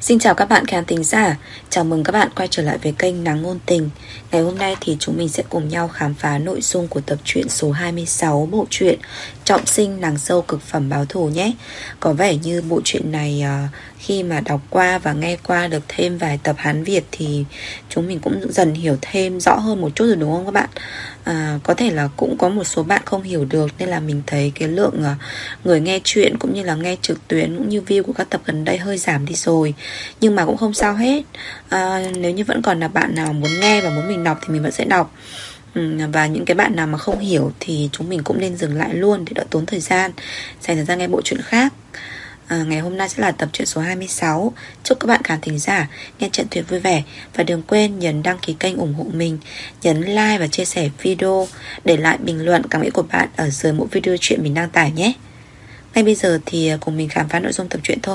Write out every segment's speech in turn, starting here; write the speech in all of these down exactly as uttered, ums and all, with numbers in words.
Xin chào các bạn khán thính giả, chào mừng các bạn quay trở lại với kênh Nắng Ngôn Tình. Ngày hôm nay thì chúng mình sẽ cùng nhau khám phá nội dung của tập truyện số hai mươi sáu bộ truyện Trọng Sinh Nàng Dâu Cực Phẩm Báo Thù nhé. Có vẻ như bộ truyện này khi mà đọc qua và nghe qua được thêm vài tập Hán Việt thì chúng mình cũng dần hiểu thêm rõ hơn một chút rồi đúng không các bạn? À, có thể là cũng có một số bạn không hiểu được nên là mình thấy cái lượng người nghe chuyện cũng như là nghe trực tuyến cũng như view của các tập gần đây hơi giảm đi rồi. Nhưng mà cũng không sao hết. à, Nếu như vẫn còn là bạn nào muốn nghe và muốn mình đọc thì mình vẫn sẽ đọc. ừ, Và những cái bạn nào mà không hiểu thì chúng mình cũng nên dừng lại luôn để đỡ tốn thời gian, dành thời gian nghe bộ truyện khác. à, Ngày hôm nay sẽ là tập truyện số hai mươi sáu. Chúc các bạn khán thính giả nghe truyện tuyệt vui vẻ. Và đừng quên nhấn đăng ký kênh ủng hộ mình, nhấn like và chia sẻ video, để lại bình luận cảm nghĩ của bạn ở dưới mỗi video truyện mình đăng tải nhé. Ngay bây giờ thì cùng mình khám phá nội dung tập truyện thôi.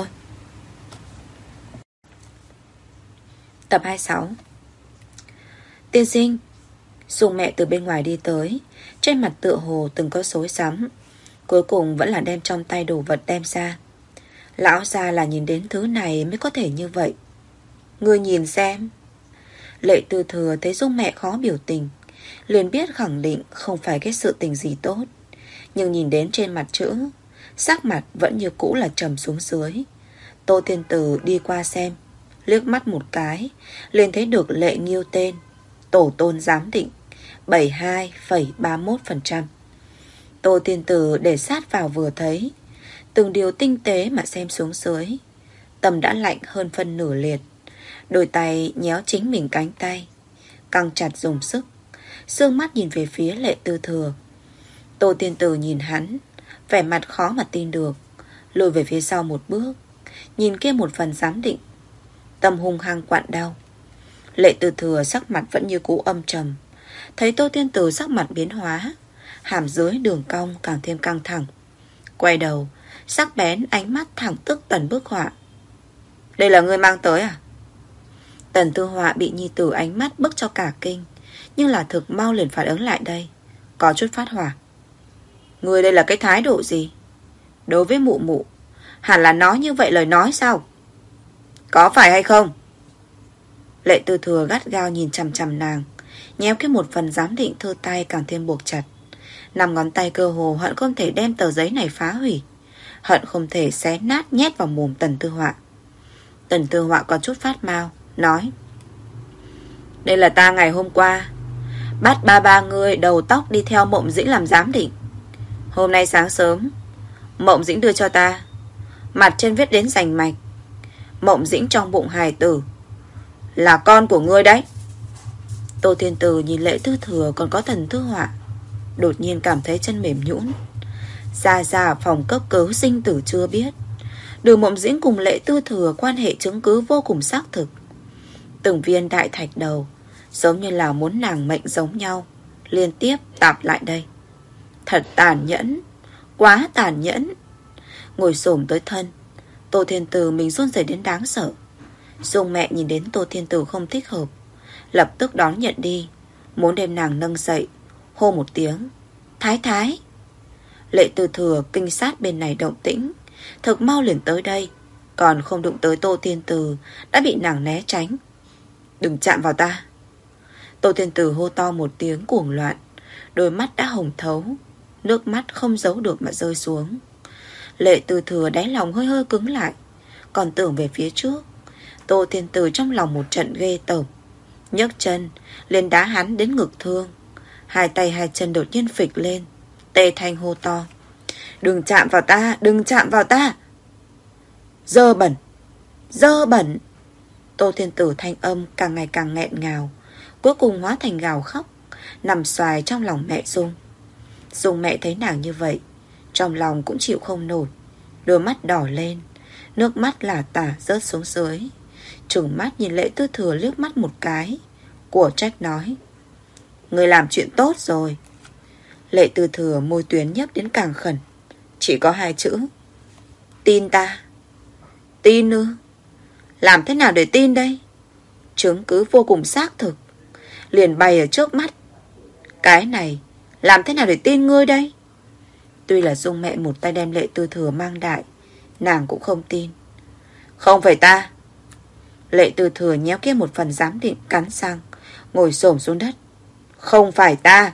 Tập hai mươi sáu. Tiên sinh. Dung mẹ từ bên ngoài đi tới, trên mặt tựa hồ từng có xối xắm, cuối cùng vẫn là đem trong tay đồ vật đem ra. Lão gia là nhìn đến thứ này mới có thể như vậy. Ngươi nhìn xem. Lệ Tư Thừa thấy Dung mẹ khó biểu tình, liền biết khẳng định không phải cái sự tình gì tốt. Nhưng nhìn đến trên mặt chữ, sắc mặt vẫn như cũ là trầm xuống dưới. Tô Thiên Tử đi qua xem, liếc mắt một cái, liền thấy được Lệ Nghiêu tên, tổ tôn giám định bảy mươi hai phẩy ba mươi mốt phần trăm. Tô Thiên Tử để sát vào vừa thấy, từng điều tinh tế mà xem xuống dưới, tâm đã lạnh hơn phân nửa liệt. Đôi tay nhéo chính mình cánh tay, căng chặt dùng sức, sương mắt nhìn về phía Lệ Tư Thừa. Tô Thiên Tử nhìn hắn, vẻ mặt khó mà tin được, lùi về phía sau một bước, nhìn kia một phần giám định, tâm hung hăng quặn đau. Lệ Tư Thừa sắc mặt vẫn như cũ âm trầm, thấy Tô Thiên Tử sắc mặt biến hóa, hàm dưới đường cong càng thêm căng thẳng, quay đầu, sắc bén ánh mắt thẳng tức Tần Bức Họa. Đây là ngươi mang tới à? Tần Tư Họa bị nhi tử ánh mắt bức cho cả kinh, nhưng là thực mau liền phản ứng lại đây, có chút phát hỏa. Ngươi đây là cái thái độ gì? Đối với mụ mụ, hẳn là nói như vậy lời nói sao? Có phải hay không? Lệ Tư Thừa gắt gao nhìn chằm chằm nàng, nhéo cái một phần giám định thư tay càng thêm buộc chặt. Năm ngón tay cơ hồ hận không thể đem tờ giấy này phá hủy, hận không thể xé nát nhét vào mồm Tần Tư Họa. Tần Tư Họa có chút phát mau, nói: Đây là ta ngày hôm qua bắt ba ba người đầu tóc đi theo Mộng Dĩnh làm giám định. Hôm nay sáng sớm Mộng Dĩnh đưa cho ta, mặt trên viết đến rành mạch, Mộng Dĩnh trong bụng hài tử là con của ngươi đấy. Tô Thiên Tử nhìn Lệ Tư Thừa còn có Tần Tư Họa, đột nhiên cảm thấy chân mềm nhũn. Ra ra phòng cấp cứu sinh tử chưa biết, Đường Mộng Dĩnh cùng Lệ Tư Thừa quan hệ chứng cứ vô cùng xác thực. Từng viên đại thạch đầu giống như là muốn nàng mệnh giống nhau, liên tiếp tạp lại đây. Thật tàn nhẫn, quá tàn nhẫn. Ngồi xổm tới thân, Tô Thiên Tử mình run rẩy đến đáng sợ. Dung mẹ nhìn đến Tô Thiên Tử không thích hợp, lập tức đón nhận đi, muốn đem nàng nâng dậy, hô một tiếng: Thái thái. Lệ Tư Thừa kinh sát bên này động tĩnh, thực mau liền tới đây, còn không đụng tới Tô Thiên Tử đã bị nàng né tránh. Đừng chạm vào ta. Tô Thiên Tử hô to một tiếng cuồng loạn, đôi mắt đã hồng thấu, nước mắt không giấu được mà rơi xuống. Lệ Tư Thừa đáy lòng hơi hơi cứng lại, còn tưởng về phía trước. Tô Thiên Tử trong lòng một trận ghê tởm, nhấc chân lên đá hắn đến ngực thương, hai tay hai chân đột nhiên phịch lên, tê thanh hô to: Đừng chạm vào ta, đừng chạm vào ta. Dơ bẩn, dơ bẩn. Tô Thiên Tử thanh âm càng ngày càng nghẹn ngào, cuối cùng hóa thành gào khóc, nằm xoài trong lòng mẹ Dung. Dung mẹ thấy nàng như vậy, trong lòng cũng chịu không nổi, đôi mắt đỏ lên, nước mắt lả tả rớt xuống dưới, trừng mắt nhìn Lệ Tư Thừa liếc mắt một cái, của trách nói: Người làm chuyện tốt rồi. Lệ Tư Thừa môi tuyến nhấp đến càng khẩn, chỉ có hai chữ: Tin ta. Tin ư? Làm thế nào để tin đây? Chứng cứ vô cùng xác thực liền bày ở trước mắt, cái này làm thế nào để tin ngươi đây? Tuy là Dung mẹ một tay đem Lệ Tư Thừa mang đại, nàng cũng không tin. Không phải ta, Lệ Tư Thừa nhéo kia một phần giám định, cắn răng ngồi xổm xuống đất. Không phải ta.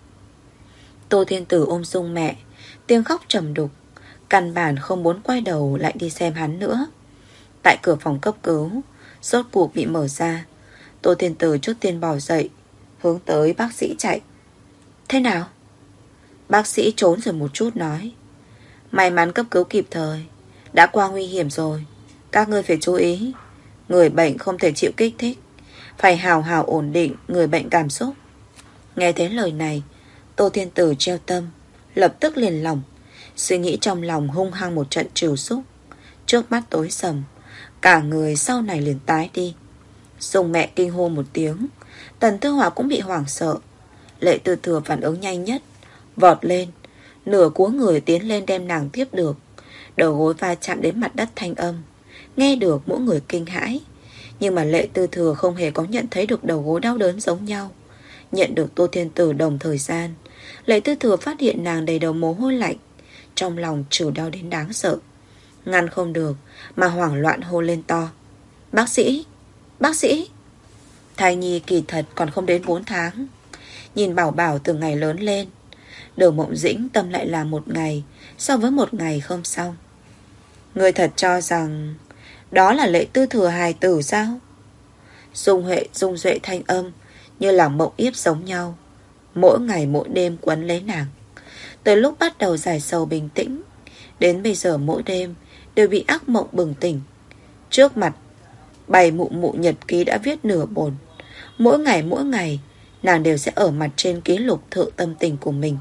Tô Thiên Tử ôm Dung mẹ, tiếng khóc trầm đục, căn bản không muốn quay đầu lại đi xem hắn nữa. Tại cửa phòng cấp cứu, rốt cuộc bị mở ra. Tô Thiên Tử trước tiên bò dậy, hướng tới bác sĩ chạy. Thế nào? Bác sĩ trốn rồi một chút nói, may mắn cấp cứu kịp thời, đã qua nguy hiểm rồi. Các ngươi phải chú ý, người bệnh không thể chịu kích thích, phải hào hào ổn định người bệnh cảm xúc. Nghe thấy lời này, Tô Thiên Tử treo tâm, lập tức liền lòng. Suy nghĩ trong lòng hung hăng một trận trìu xúc. Trước mắt tối sầm, cả người sau này liền tái đi. Dung mẹ kinh hô một tiếng, Tần Thư Họa cũng bị hoảng sợ. Lệ Tư Thừa phản ứng nhanh nhất, vọt lên, nửa cúi người tiến lên đem nàng tiếp được. Đầu gối va chạm đến mặt đất thanh âm, nghe được mỗi người kinh hãi. Nhưng mà Lệ Tư Thừa không hề có nhận thấy được đầu gối đau đớn giống nhau. Nhận được Tô Thiên Tử đồng thời gian, Lệ Tư Thừa phát hiện nàng đầy đầu mồ hôi lạnh, trong lòng trừ đau đến đáng sợ. Ngăn không được mà hoảng loạn hô lên to, bác sĩ, bác sĩ. Thai nhi kỳ thật còn không đến bốn tháng, nhìn bảo bảo từng ngày lớn lên. Đường Mộng Dĩnh tâm lại là một ngày so với một ngày không xong. Người thật cho rằng đó là Lệ Tư Thừa hài tử sao? Dung Huệ dung duệ thanh âm như là mộng yếp giống nhau, mỗi ngày mỗi đêm quấn lấy nàng. Từ lúc bắt đầu giải sầu bình tĩnh, đến bây giờ mỗi đêm đều bị ác mộng bừng tỉnh. Trước mặt bày mụ mụ nhật ký đã viết nửa bồn. Mỗi ngày mỗi ngày nàng đều sẽ ở mặt trên ký lục thượng tâm tình của mình.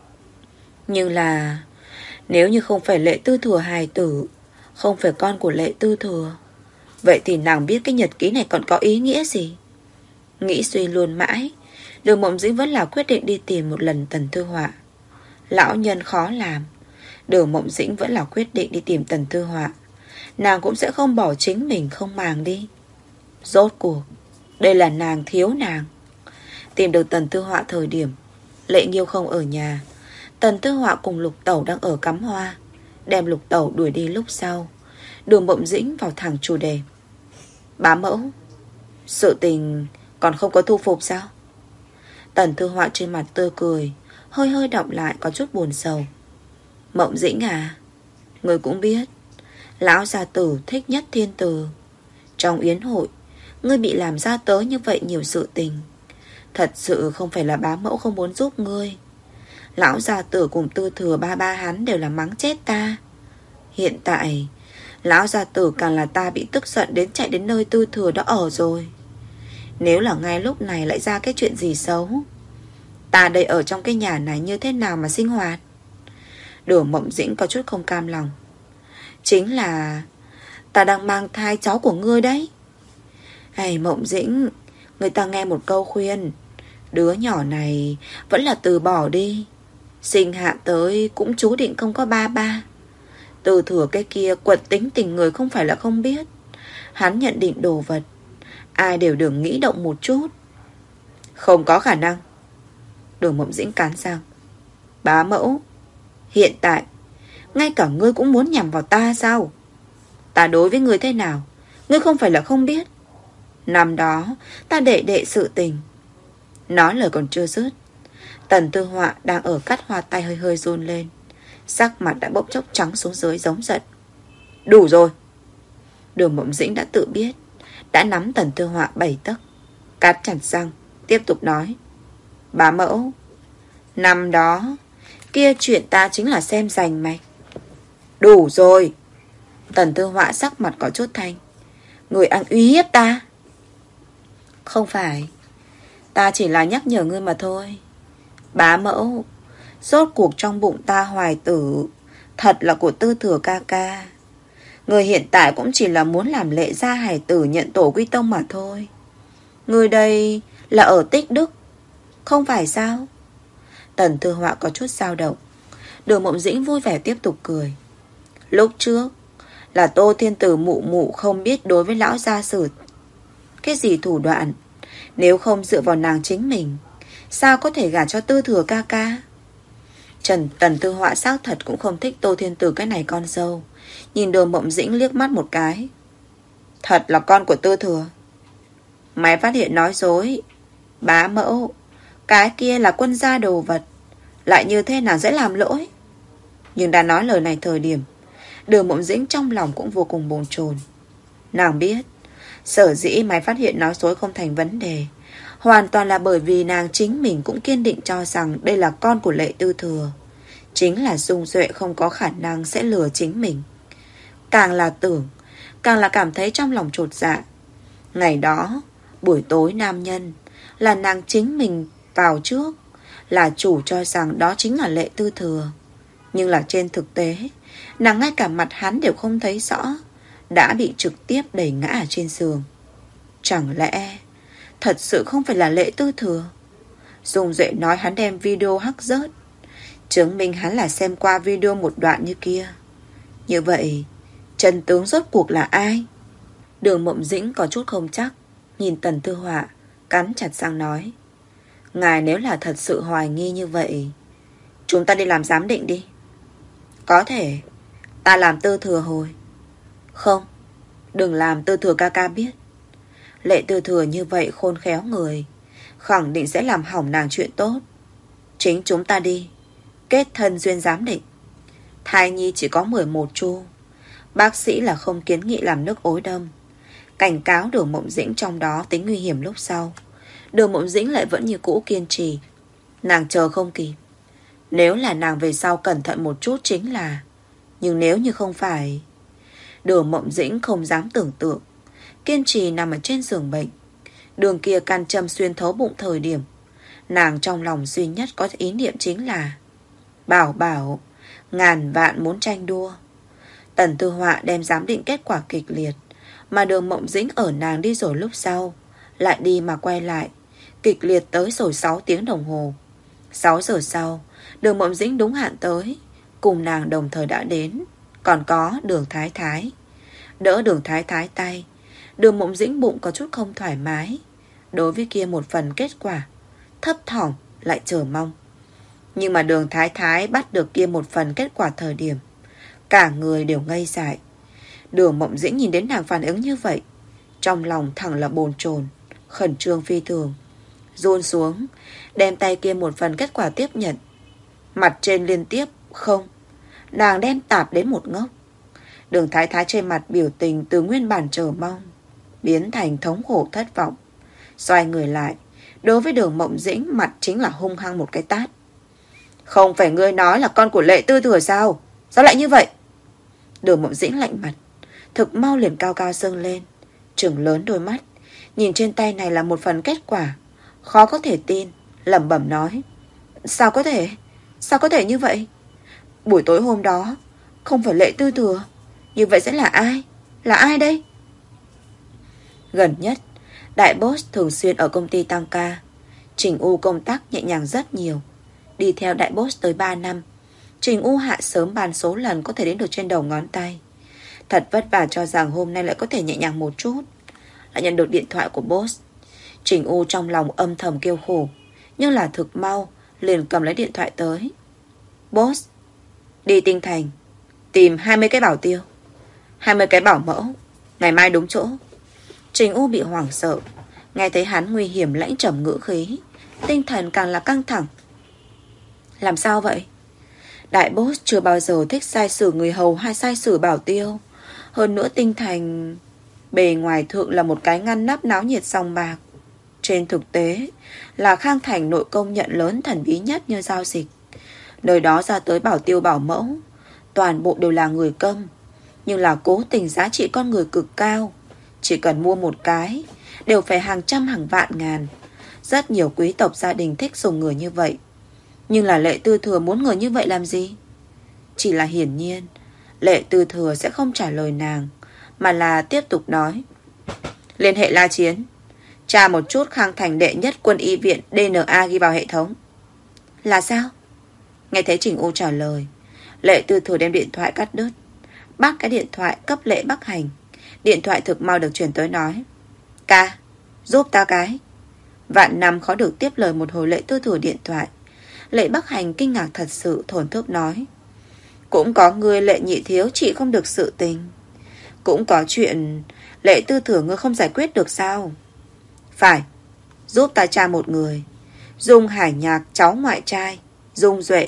Nhưng là nếu như không phải Lệ Tư Thừa hài tử, không phải con của Lệ Tư Thừa, vậy thì nàng biết cái nhật ký này còn có ý nghĩa gì? Nghĩ suy luôn mãi, Đường Mộng Dĩnh vẫn là quyết định đi tìm một lần Tần Thư Họa. Lão nhân khó làm, Đường Mộng Dĩnh vẫn là quyết định đi tìm Tần Thư Họa. Nàng cũng sẽ không bỏ chính mình không màng đi. Rốt cuộc đây là nàng thiếu nàng. Tìm được Tần Thư Họa thời điểm Lệ Nghiêu không ở nhà, Tần Thư Họa cùng Lục Tẩu đang ở cắm hoa. Đem Lục Tẩu đuổi đi lúc sau, Đường Mộng Dĩnh vào thẳng chủ đề. Bá mẫu, sự tình còn không có thu phục sao? Tần Thư Họa trên mặt tươi cười, hơi hơi đọng lại có chút buồn sầu. Mộng Dĩnh à, người cũng biết lão gia tử thích nhất thiên từ. Trong yến hội, ngươi bị làm ra tớ như vậy nhiều sự tình, thật sự không phải là bá mẫu không muốn giúp ngươi. Lão gia tử cùng Tư Thừa ba ba hắn đều là mắng chết ta. Hiện tại lão gia tử càng là ta bị tức giận đến chạy đến nơi Tư Thừa đó ở rồi. Nếu là ngay lúc này lại ra cái chuyện gì xấu, ta đây ở trong cái nhà này như thế nào mà sinh hoạt? Đường Mộng Dĩnh có chút không cam lòng. Chính là ta đang mang thai cháu của ngươi đấy. Hay Mộng Dĩnh, người ta nghe một câu khuyên, đứa nhỏ này vẫn là từ bỏ đi. Sinh hạ tới cũng chú định không có ba ba. Tư Thừa cái kia quật tính tình người không phải là không biết. Hắn nhận định đồ vật, ai đều đừng nghĩ động một chút. Không có khả năng. Đường Mộng Dĩnh cắn răng. Bá mẫu, hiện tại ngay cả ngươi cũng muốn nhằm vào ta sao? Ta đối với ngươi thế nào, ngươi không phải là không biết. Năm đó ta đệ đệ sự tình. Nói lời còn chưa dứt, Tần Thư Họa đang ở cắt hoa tay hơi hơi run lên, sắc mặt đã bốc chốc trắng xuống dưới giống giận. Đủ rồi. Đường Mộng Dĩnh đã tự biết, đã nắm Tần Thư Họa bảy tấc, cắt chặt răng, tiếp tục nói. Bá mẫu, năm đó kia chuyện ta chính là xem rành mạch. Đủ rồi. Tần Thư Họa sắc mặt có chút thanh. Người ăn uy hiếp ta. Không phải, ta chỉ là nhắc nhở ngươi mà thôi. Bá mẫu, rốt cuộc trong bụng ta hoài tử thật là của Tư Thừa ca ca. Người hiện tại cũng chỉ là muốn làm Lệ gia hài tử nhận tổ quy tông mà thôi. Người đây là ở Tích Đức, không phải sao? Tần Thư Họa có chút dao động. Đường Mộng Dĩnh vui vẻ tiếp tục cười. Lúc trước là Tô Thiên Tử mụ mụ không biết đối với lão gia sử cái gì thủ đoạn. Nếu không dựa vào nàng chính mình, sao có thể gả cho Tư Thừa ca ca? Trần Tần Thư Họa xác thật cũng không thích Tô Thiên Tử cái này con dâu. Nhìn Đường Mộng Dĩnh liếc mắt một cái. Thật là con của Tư Thừa. Mày phát hiện nói dối. Bá mẫu, cái kia là quân gia đồ vật, lại như thế nào dễ làm lỗi. Nhưng đã nói lời này thời điểm, Đường Mộng Dĩnh trong lòng cũng vô cùng bồn chồn. Nàng biết, sở dĩ mày phát hiện nói dối không thành vấn đề, hoàn toàn là bởi vì nàng chính mình cũng kiên định cho rằng đây là con của Lệ Tư Thừa. Chính là Dung Duệ không có khả năng sẽ lừa chính mình. Càng là tưởng, càng là cảm thấy trong lòng chột dạ. Ngày đó, buổi tối nam nhân, là nàng chính mình vào trước, là chủ cho rằng đó chính là Lệ Tư Thừa. Nhưng là trên thực tế, nàng ngay cả mặt hắn đều không thấy rõ, đã bị trực tiếp đẩy ngã ở trên giường. Chẳng lẽ thật sự không phải là Lệ Tư Thừa? Dung Duệ nói hắn đem video hắc rớt, chứng minh hắn là xem qua video một đoạn như kia. Như vậy, chân tướng rốt cuộc là ai? Đường Mộng Dĩnh có chút không chắc, nhìn Tần Tư Họa, cắn chặt răng nói: ngài nếu là thật sự hoài nghi như vậy, chúng ta đi làm giám định đi. Có thể, ta làm Tư Thừa hồi. Không, đừng làm Tư Thừa ca ca biết. Lệ Tư Thừa như vậy khôn khéo người, khẳng định sẽ làm hỏng nàng chuyện tốt. Chính chúng ta đi, kết thân duyên giám định. Thai nhi chỉ có mười một chu, bác sĩ là không kiến nghị làm nước ối đâm. Cảnh cáo Đường Mộng Dĩnh trong đó tính nguy hiểm lúc sau. Đường Mộng Dĩnh lại vẫn như cũ kiên trì. Nàng chờ không kịp. Nếu là nàng về sau cẩn thận một chút chính là. Nhưng nếu như không phải. Đường Mộng Dĩnh không dám tưởng tượng. Kiên trì nằm ở trên giường bệnh. Đường kia can châm xuyên thấu bụng thời điểm, nàng trong lòng duy nhất có ý niệm chính là bảo bảo, ngàn vạn muốn tranh đua. Tần Tư Họa đem giám định kết quả kịch liệt, mà Đường Mộng Dĩnh ở nàng đi rồi lúc sau lại đi mà quay lại, kịch liệt tới rồi sáu tiếng đồng hồ. Sáu giờ sau, Đường Mộng Dĩnh đúng hạn tới, cùng nàng đồng thời đã đến. Còn có Đường Thái Thái. Đỡ Đường Thái Thái tay, Đường Mộng Dĩnh bụng có chút không thoải mái. Đối với kia một phần kết quả, thấp thỏm lại chờ mong. Nhưng mà Đường Thái Thái bắt được kia một phần kết quả thời điểm, cả người đều ngây dại. Đường Mộng Dĩnh nhìn đến nàng phản ứng như vậy, trong lòng thẳng là bồn chồn, khẩn trương phi thường. Run xuống, đem tay kia một phần kết quả tiếp nhận. Mặt trên liên tiếp không, nàng đem tạp đến một ngốc. Đường Thái Thái trên mặt biểu tình từ nguyên bản chờ mong biến thành thống khổ thất vọng. Xoay người lại, đối với Đường Mộng Dĩnh mặt chính là hung hăng một cái tát. Không phải ngươi nói là con của Lệ Tư Thừa sao? Sao lại như vậy? Đường Mộng Dĩnh lạnh mặt, thực mau liền cao cao dâng lên, trừng lớn đôi mắt, nhìn trên tay này là một phần kết quả, khó có thể tin, lẩm bẩm nói: Sao có thể? Sao có thể như vậy? Buổi tối hôm đó không phải Lệ Tư Thừa, như vậy sẽ là ai? Là ai đây? Gần nhất, đại boss thường xuyên ở công ty tăng ca. Trình U công tác nhẹ nhàng rất nhiều. Đi theo đại boss tới ba năm, Trình U hạ sớm bàn số lần có thể đến được trên đầu ngón tay. Thật vất vả cho rằng hôm nay lại có thể nhẹ nhàng một chút, lại nhận được điện thoại của boss. Trình U trong lòng âm thầm kêu khổ, nhưng là thực mau liền cầm lấy điện thoại tới. Boss, đi Tinh Thành tìm hai mươi cái bảo tiêu, hai mươi cái bảo mẫu, ngày mai đúng chỗ. Trình U bị hoảng sợ, nghe thấy hắn nguy hiểm lãnh trầm ngữ khí, tinh thần càng là căng thẳng. Làm sao vậy? Đại boss chưa bao giờ thích sai xử người hầu hay sai xử bảo tiêu. Hơn nữa Tinh Thành bề ngoài thượng là một cái ngăn nắp náo nhiệt sòng bạc, trên thực tế là Khang Thành nội công nhận lớn thần bí nhất như giao dịch. Nơi đó ra tới bảo tiêu bảo mẫu toàn bộ đều là người câm, nhưng là cố tình giá trị con người cực cao. Chỉ cần mua một cái đều phải hàng trăm hàng vạn ngàn. Rất nhiều quý tộc gia đình thích dùng người như vậy. Nhưng là Lệ Tư Thừa muốn người như vậy làm gì? Chỉ là hiển nhiên Lệ Tư Thừa sẽ không trả lời nàng, mà là tiếp tục nói: liên hệ La Chiến, tra một chút Khang Thành đệ nhất quân y viện đê en a ghi vào hệ thống. Là sao? Nghe thấy Trình U trả lời, Lệ Tư Thừa đem điện thoại cắt đứt, bắt cái điện thoại cấp Lệ Bắc Hành. Điện thoại thực mau được chuyển tới nói: ca, giúp ta cái. Vạn năm khó được tiếp lời một hồi Lệ Tư Thừa điện thoại. Lệ Bắc Hành kinh ngạc thật sự, thổn thức nói: cũng có người Lệ nhị thiếu trị không được sự tình, cũng có chuyện Lệ Tư Thừa, ngươi không giải quyết được sao? Phải, giúp ta tra một người. Dung Hải Nhạc, cháu ngoại trai Dung Duệ.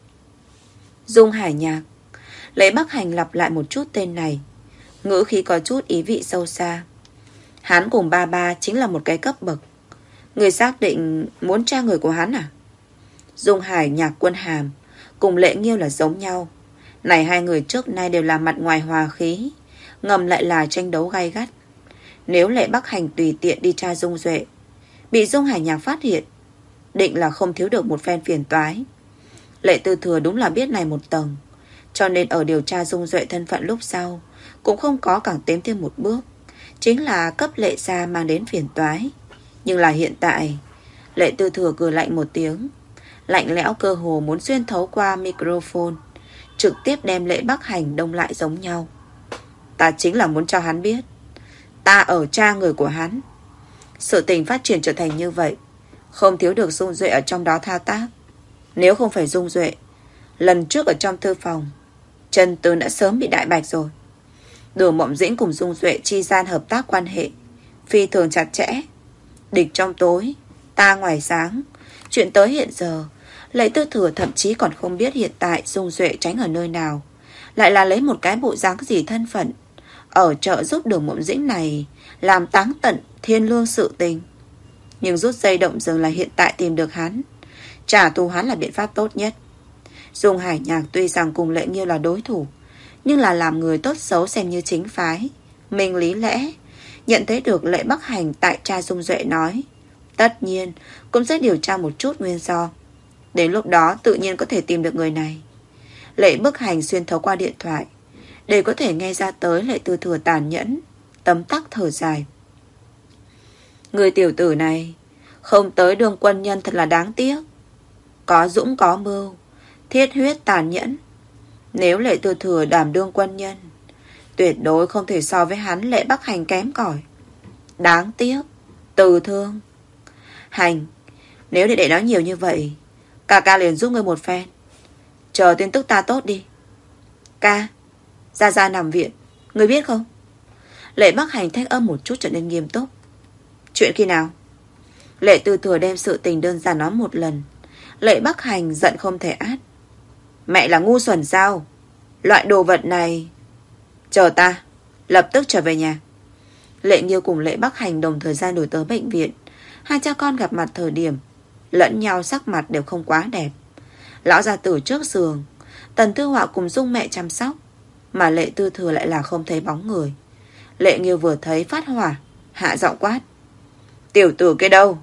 Dung Hải Nhạc. Lệ Bắc Hành lặp lại một chút tên này, ngữ khí có chút ý vị sâu xa. Hắn cùng ba ba chính là một cái cấp bậc. Người xác định muốn tra người của hắn à? Dung Hải Nhạc Quân Hàm cùng Lệ Nghiêu là giống nhau. Này hai người trước nay đều là mặt ngoài hòa khí, ngầm lại là tranh đấu gay gắt. Nếu Lệ Bắc Hành tùy tiện đi tra Dung Duệ, bị Dung Hải Nhạc phát hiện, định là không thiếu được một phen phiền toái. Lệ Tư Thừa đúng là biết này một tầng, cho nên ở điều tra Dung Duệ thân phận lúc sau cũng không có càng tiến thêm một bước, chính là cấp Lệ gia mang đến phiền toái. Nhưng là hiện tại, Lệ Tư Thừa cười lạnh một tiếng, lạnh lẽo cơ hồ muốn xuyên thấu qua microphone, trực tiếp đem Lệ Bắc Hành đông lại giống nhau. Ta chính là muốn cho hắn biết, ta ở tra người của hắn. Sự tình phát triển trở thành như vậy, không thiếu được Dung Duệ ở trong đó thao tác. Nếu không phải Dung Duệ, lần trước ở trong thư phòng, Trần Tư đã sớm bị đại bạch rồi. Đường Mộng Dĩnh cùng Dung Duệ chi gian hợp tác quan hệ phi thường chặt chẽ. Địch trong tối, ta ngoài sáng. Chuyện tới hiện giờ, Lệ Tư Thừa thậm chí còn không biết hiện tại Dung Duệ tránh ở nơi nào, lại là lấy một cái bộ dáng gì thân phận ở trợ giúp Đường Mộng Dĩnh này làm táng tận thiên lương sự tình. Nhưng rút dây động rừng là hiện tại tìm được hắn, trả thù hắn là biện pháp tốt nhất. Dung Hải Nhạc tuy rằng cùng Lệ Nghiêu là đối thủ, nhưng là làm người tốt xấu xem như chính phái, minh lý lẽ. Nhận thấy được Lệ Bắc Hành tại cha Dung Duệ nói, tất nhiên cũng sẽ điều tra một chút nguyên do. Đến lúc đó tự nhiên có thể tìm được người này. Lệ Bắc Hành xuyên thấu qua điện thoại, để có thể nghe ra tới Lệ Tư Thừa tàn nhẫn, tấm tắc thở dài. Người tiểu tử này không tới đường quân nhân thật là đáng tiếc. Có dũng có mưu, thiết huyết tàn nhẫn. Nếu Lệ Tư Thừa đảm đương quân nhân, tuyệt đối không thể so với hắn Lệ Bắc Hành kém cỏi. Đáng tiếc, từ thương. Hành, nếu để để nói nhiều như vậy, ca ca liền giúp ngươi một phen. Chờ tin tức ta tốt đi. Ca, Gia Gia nằm viện, ngươi biết không? Lệ Bắc Hành thanh âm một chút trở nên nghiêm túc. Chuyện khi nào? Lệ Tư Thừa đem sự tình đơn giản nói một lần. Lệ Bắc Hành giận không thể át. Mẹ là ngu xuẩn sao? Loại đồ vật này. Chờ ta, lập tức trở về nhà. Lệ Nghiêu cùng Lệ Bắc Hành đồng thời gian đổi tới bệnh viện. Hai cha con gặp mặt thời điểm lẫn nhau sắc mặt đều không quá đẹp. Lão gia tử trước giường, Tần Thư Họa cùng Dung mẹ chăm sóc, mà Lệ Tư Thừa lại là không thấy bóng người. Lệ Nghiêu vừa thấy phát hỏa, hạ giọng quát. Tiểu tử kia đâu?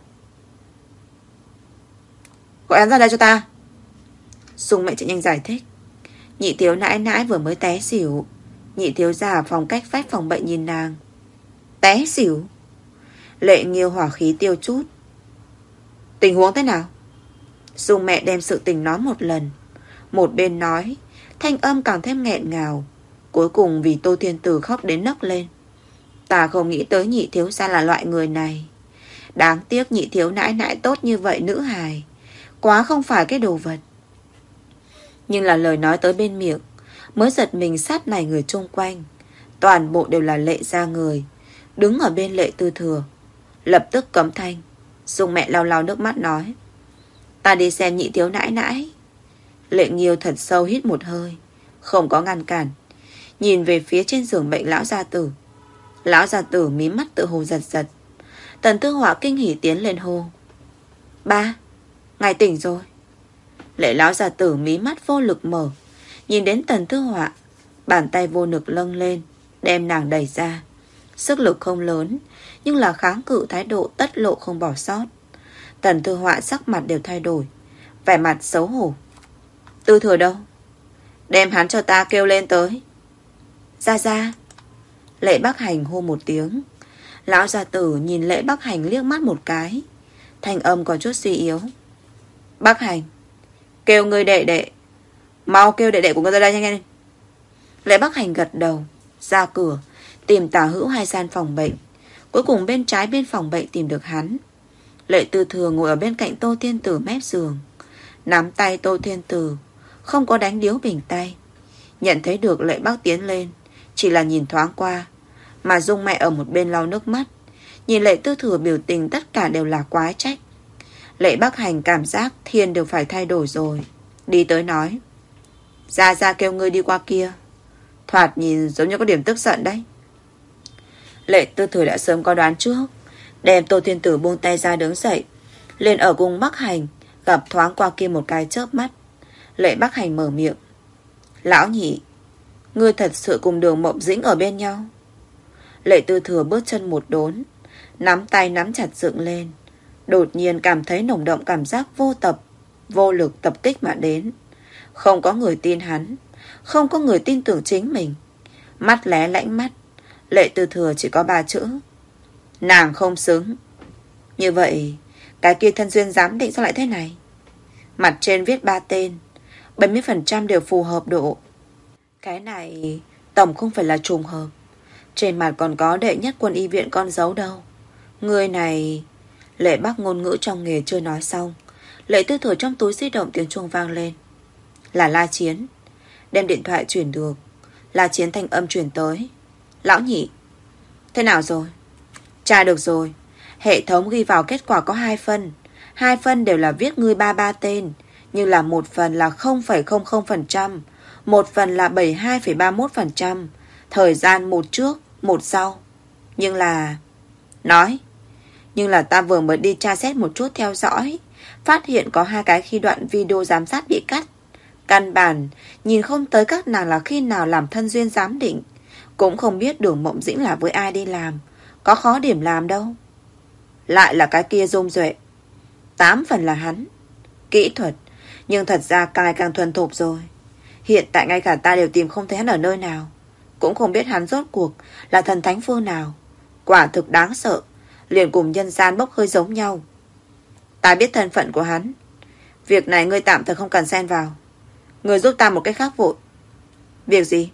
Gọi hắn ra đây cho ta. Dung mẹ chạy nhanh giải thích. Nhị thiếu nãi nãi vừa mới té xỉu. Nhị thiếu già phòng cách vách phòng bệnh nhìn nàng. Té xỉu? Lệ Nghiêu hỏa khí tiêu chút. Tình huống thế nào? Dung mẹ đem sự tình nói một lần. Một bên nói, thanh âm càng thêm nghẹn ngào. Cuối cùng vì Tô Thiên Tử khóc đến nấc lên. Ta không nghĩ tới nhị thiếu gia là loại người này. Đáng tiếc nhị thiếu nãi nãi tốt như vậy nữ hài, quá không phải cái đồ vật. Nhưng là lời nói tới bên miệng, mới giật mình sát này người chung quanh. Toàn bộ đều là Lệ gia người, đứng ở bên Lệ Tư Thừa. Lập tức cấm thanh. Dung mẹ lau lau nước mắt nói. Ta đi xem nhị thiếu nãi nãi. Lệ Nghiêu thật sâu hít một hơi, không có ngăn cản, nhìn về phía trên giường bệnh lão gia tử. Lão gia tử mí mắt tự hồ giật giật. Tần Thư Họa kinh hỉ tiến lên hô. Ba, ngài tỉnh rồi. Lệ lão gia tử mí mắt vô lực mở, nhìn đến Tần Thư Họa, bàn tay vô lực lâng lên, đem nàng đẩy ra. Sức lực không lớn, nhưng là kháng cự thái độ tất lộ không bỏ sót. Tần Thư Họa sắc mặt đều thay đổi, vẻ mặt xấu hổ. Tư Thừa đâu? Đem hắn cho ta kêu lên tới. Ra ra. Lệ Bắc Hành hô một tiếng. Lão gia tử nhìn Lệ Bắc Hành liếc mắt một cái, thanh âm có chút suy yếu. Bắc Hành, kêu người đệ đệ, mau kêu đệ đệ của người ra đây nhanh lên. Lệ Bắc Hành gật đầu, ra cửa tìm tả hữu hai gian phòng bệnh. Cuối cùng bên trái bên phòng bệnh tìm được hắn. Lệ Tư Thừa ngồi ở bên cạnh Tô Thiên Tử mép giường, nắm tay Tô Thiên Tử, không có đánh điếu bình tay. Nhận thấy được Lệ Bắc tiến lên, chỉ là nhìn thoáng qua, Mà Dung mẹ ở một bên lau nước mắt, nhìn Lệ Tư Thừa biểu tình tất cả đều là quá trách. Lệ Bắc Hành cảm giác thiên đều phải thay đổi rồi, đi tới nói: Gia Gia kêu ngươi đi qua kia. Thoạt nhìn giống như có điểm tức giận đấy. Lệ Tư Thừa đã sớm có đoán trước, đem Tô Thiên Tử buông tay ra đứng dậy, lên ở cùng Bắc Hành, gặp thoáng qua kia một cái chớp mắt. Lệ Bắc Hành mở miệng: Lão nhị, ngươi thật sự cùng Đường Mộng Dĩnh ở bên nhau? Lệ Tư Thừa bước chân một đốn, nắm tay nắm chặt dựng lên, đột nhiên cảm thấy nồng động cảm giác vô tập, vô lực tập kích mà đến. Không có người tin hắn, không có người tin tưởng chính mình. Mắt lé lãnh mắt, Lệ Tư Thừa chỉ có ba chữ: nàng không xứng. Như vậy, cái kia thân duyên giám định sao lại thế này? Mặt trên viết ba tên, bảy mươi phần trăm đều phù hợp độ. Cái này tổng không phải là trùng hợp. Trên mặt còn có đệ nhất quân y viện con dấu đâu. Người này... Lệ Bắc ngôn ngữ trong nghề chưa nói xong, Lệ Tư Thừa trong túi di động tiếng chuông vang lên. Là La Chiến. Đem điện thoại chuyển được. La Chiến thanh âm chuyển tới: Lão nhị, thế nào rồi? Tra được rồi. Hệ thống ghi vào kết quả có hai phân. Hai phân đều là viết ngươi ba ba tên, nhưng là một phần là không phẩy không không phần trăm, một phần là bảy mươi hai phẩy ba mươi mốt phần trăm. Thời gian một trước, một sau. Nhưng là... Nói. Nhưng là ta vừa mới đi tra xét một chút theo dõi, phát hiện có hai cái khi đoạn video giám sát bị cắt. Căn bản nhìn không tới các nàng là khi nào làm thân duyên giám định. Cũng không biết Đường Mộng Dĩnh là với ai đi làm. Có khó điểm làm đâu. Lại là cái kia Dung Duệ. Tám phần là hắn. Kỹ thuật, nhưng thật ra càng ngày càng thuần thục rồi. Hiện tại ngay cả ta đều tìm không thấy hắn ở nơi nào. Cũng không biết hắn rốt cuộc là thần thánh phương nào. Quả thực đáng sợ, liền cùng nhân gian bốc hơi giống nhau. Ta biết thân phận của hắn. Việc này ngươi tạm thời không cần xen vào. Ngươi giúp ta một cách khác vội. Việc gì?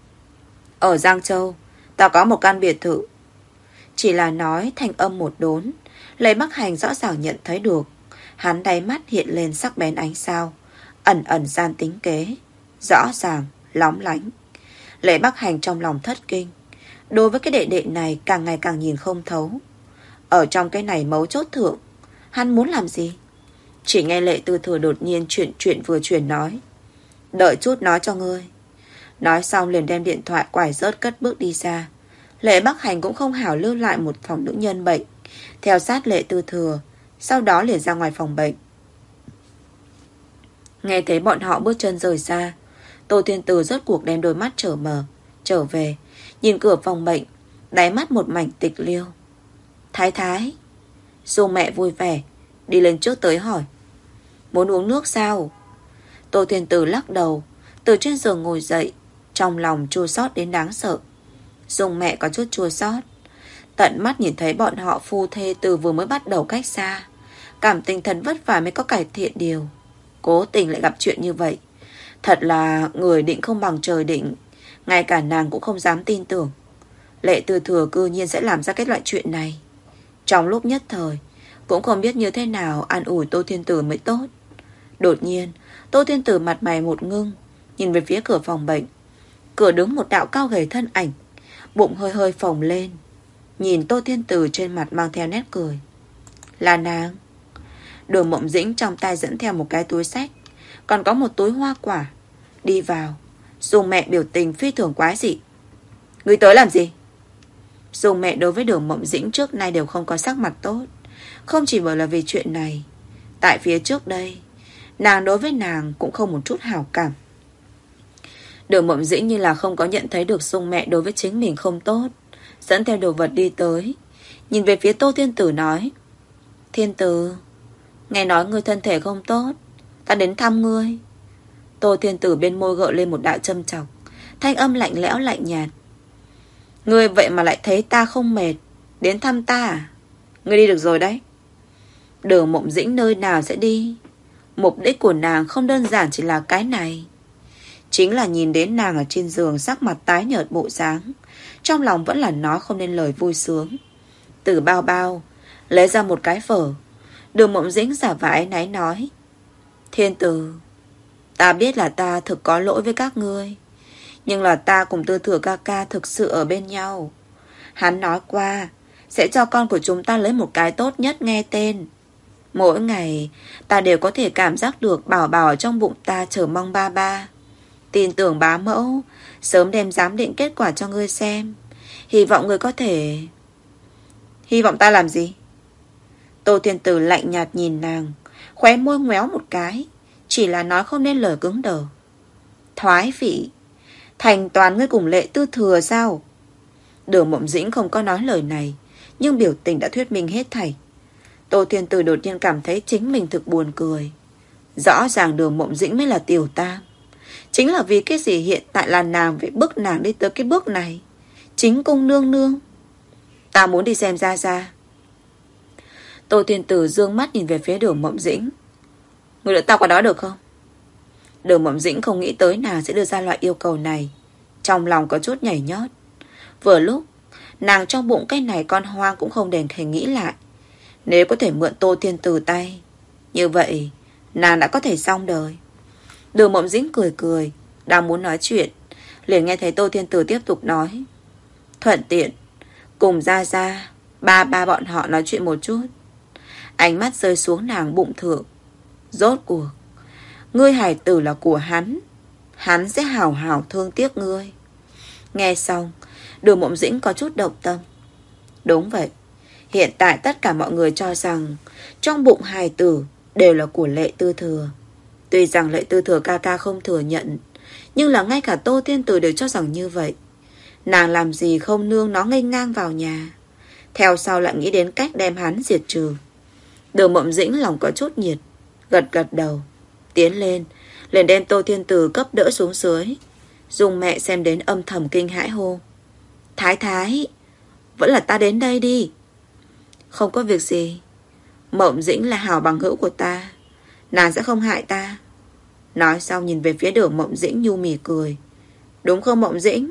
Ở Giang Châu, ta có một căn biệt thự. Chỉ là nói thanh âm một đốn, Lệ Bắc Hành rõ ràng nhận thấy được. Hắn đáy mắt hiện lên sắc bén ánh sao, ẩn ẩn gian tính kế, rõ ràng, lóng lánh. Lệ Bắc Hành trong lòng thất kinh. Đối với cái đệ đệ này càng ngày càng nhìn không thấu. Ở trong cái này mấu chốt thượng, hắn muốn làm gì? Chỉ nghe Lệ Tư Thừa đột nhiên chuyện chuyện vừa chuyển nói: Đợi chút nói cho ngươi. Nói xong liền đem điện thoại quải rớt cất bước đi ra. Lệ Bắc Hành cũng không hảo lưu lại một phòng nữ nhân bệnh, theo sát Lệ Tư Thừa, sau đó liền ra ngoài phòng bệnh. Nghe thấy bọn họ bước chân rời xa, Tô Thiên Từ rốt cuộc đem đôi mắt trở mở, trở về, nhìn cửa phòng bệnh, đáy mắt một mảnh tịch liêu. Thái thái. Dung mẹ vui vẻ, đi lên trước tới hỏi: Muốn uống nước sao? Tô Thiên Từ lắc đầu, từ trên giường ngồi dậy, trong lòng chua xót đến đáng sợ. Dung mẹ có chút chua xót, tận mắt nhìn thấy bọn họ phu thê từ vừa mới bắt đầu cách xa, cảm tình thần vất vả mới có cải thiện điều, cố tình lại gặp chuyện như vậy. Thật là người định không bằng trời định. Ngay cả nàng cũng không dám tin tưởng Lệ Tư Thừa cư nhiên sẽ làm ra cái loại chuyện này. Trong lúc nhất thời cũng không biết như thế nào an ủi Tô Thiên Tử mới tốt. Đột nhiên Tô Thiên Tử mặt mày một ngưng, nhìn về phía cửa phòng bệnh. Cửa đứng một đạo cao gầy thân ảnh, bụng hơi hơi phồng lên. Nhìn Tô Thiên Tử trên mặt mang theo nét cười. Là nàng. Đường Mộng Dĩnh trong tay dẫn theo một cái túi xách, còn có một túi hoa quả. Đi vào, Dung mẹ biểu tình phi thường quái dị. Ngươi tới làm gì? Dung mẹ đối với Đường Mộng Dĩnh trước nay đều không có sắc mặt tốt. Không chỉ bởi là vì chuyện này. Tại phía trước đây, nàng đối với nàng cũng không một chút hảo cảm. Đường Mộng Dĩnh như là không có nhận thấy được Dung mẹ đối với chính mình không tốt, dẫn theo đồ vật đi tới, nhìn về phía Tô Thiên Tử nói: Thiên Tử, nghe nói ngươi thân thể không tốt, ta đến thăm ngươi. Tô Thiên Tử bên môi gợi lên một đạo châm chọc, thanh âm lạnh lẽo lạnh nhạt. Ngươi vậy mà lại thấy ta không mệt, đến thăm ta à? Ngươi đi được rồi đấy. Đường Mộng Dĩnh nơi nào sẽ đi? Mục đích của nàng không đơn giản chỉ là cái này, chính là nhìn đến nàng ở trên giường sắc mặt tái nhợt bộ dáng, trong lòng vẫn là nói không nên lời vui sướng. Từ bao bao lấy ra một cái phở. Đường Mộng Dĩnh giả vờ áy náy nói: Thiên Tử, ta biết là ta thực có lỗi với các ngươi, nhưng là ta cùng Tư Thừa ca ca thực sự ở bên nhau. Hắn nói qua sẽ cho con của chúng ta lấy một cái tốt nhất nghe tên. Mỗi ngày ta đều có thể cảm giác được bảo bảo ở trong bụng ta chờ mong ba ba. Tin tưởng bá mẫu sớm đem giám định kết quả cho ngươi xem. Hy vọng ngươi có thể... Hy vọng ta làm gì? Tô Thiên Tử lạnh nhạt nhìn nàng, khóe môi ngoéo một cái, chỉ là nói không nên lời cứng đờ. Thoái vị, thành toàn ngươi cùng Lệ Tư Thừa sao? Đường Mộng Dĩnh không có nói lời này, nhưng biểu tình đã thuyết minh hết thảy. Tô Thiên Tử đột nhiên cảm thấy chính mình thực buồn cười. Rõ ràng Đường Mộng Dĩnh mới là tiểu tam. Chính là vì cái gì hiện tại là nàng phải bức nàng đi tới cái bước này. Chính cung nương nương. Ta muốn đi xem ra ra. Tô Thiên Tử dương mắt nhìn về phía Đường Mộng Dĩnh. Người đợi ta qua đó được không? Đường Mộng Dĩnh không nghĩ tới nàng sẽ đưa ra loại yêu cầu này. Trong lòng có chút nhảy nhót. Vừa lúc nàng trong bụng cái này con hoang cũng không đền thể nghĩ lại. Nếu có thể mượn Tô Thiên Tử tay, như vậy nàng đã có thể xong đời. Đường Mộng Dĩnh cười cười, đang muốn nói chuyện, liền nghe thấy Tô Thiên Tử tiếp tục nói. Thuận tiện cùng ra ra ba ba bọn họ nói chuyện một chút. Ánh mắt rơi xuống nàng bụng thượng. Rốt cuộc ngươi hải tử là của hắn, hắn sẽ hào hào thương tiếc ngươi. Nghe xong, Đường Mộng Dĩnh có chút động tâm. Đúng vậy, hiện tại tất cả mọi người cho rằng trong bụng hài tử đều là của Lệ Tư Thừa. Tuy rằng Lệ Tư Thừa ca ca không thừa nhận, nhưng là ngay cả Tô Thiên Tử đều cho rằng như vậy. Nàng làm gì không nương nó nghênh ngang vào nhà, theo sau lại nghĩ đến cách đem hắn diệt trừ. Đường Mộng Dĩnh lòng có chút nhiệt, gật gật đầu, tiến lên, liền đem Tô Thiên Tử cấp đỡ xuống dưới. Dùng mẹ xem đến âm thầm kinh hãi hô. Thái thái, vẫn là ta đến đây đi. Không có việc gì. Mộng Dĩnh là hảo bằng hữu của ta, nàng sẽ không hại ta. Nói xong nhìn về phía Đường Mộng Dĩnh nhu mì cười. Đúng không Mộng Dĩnh?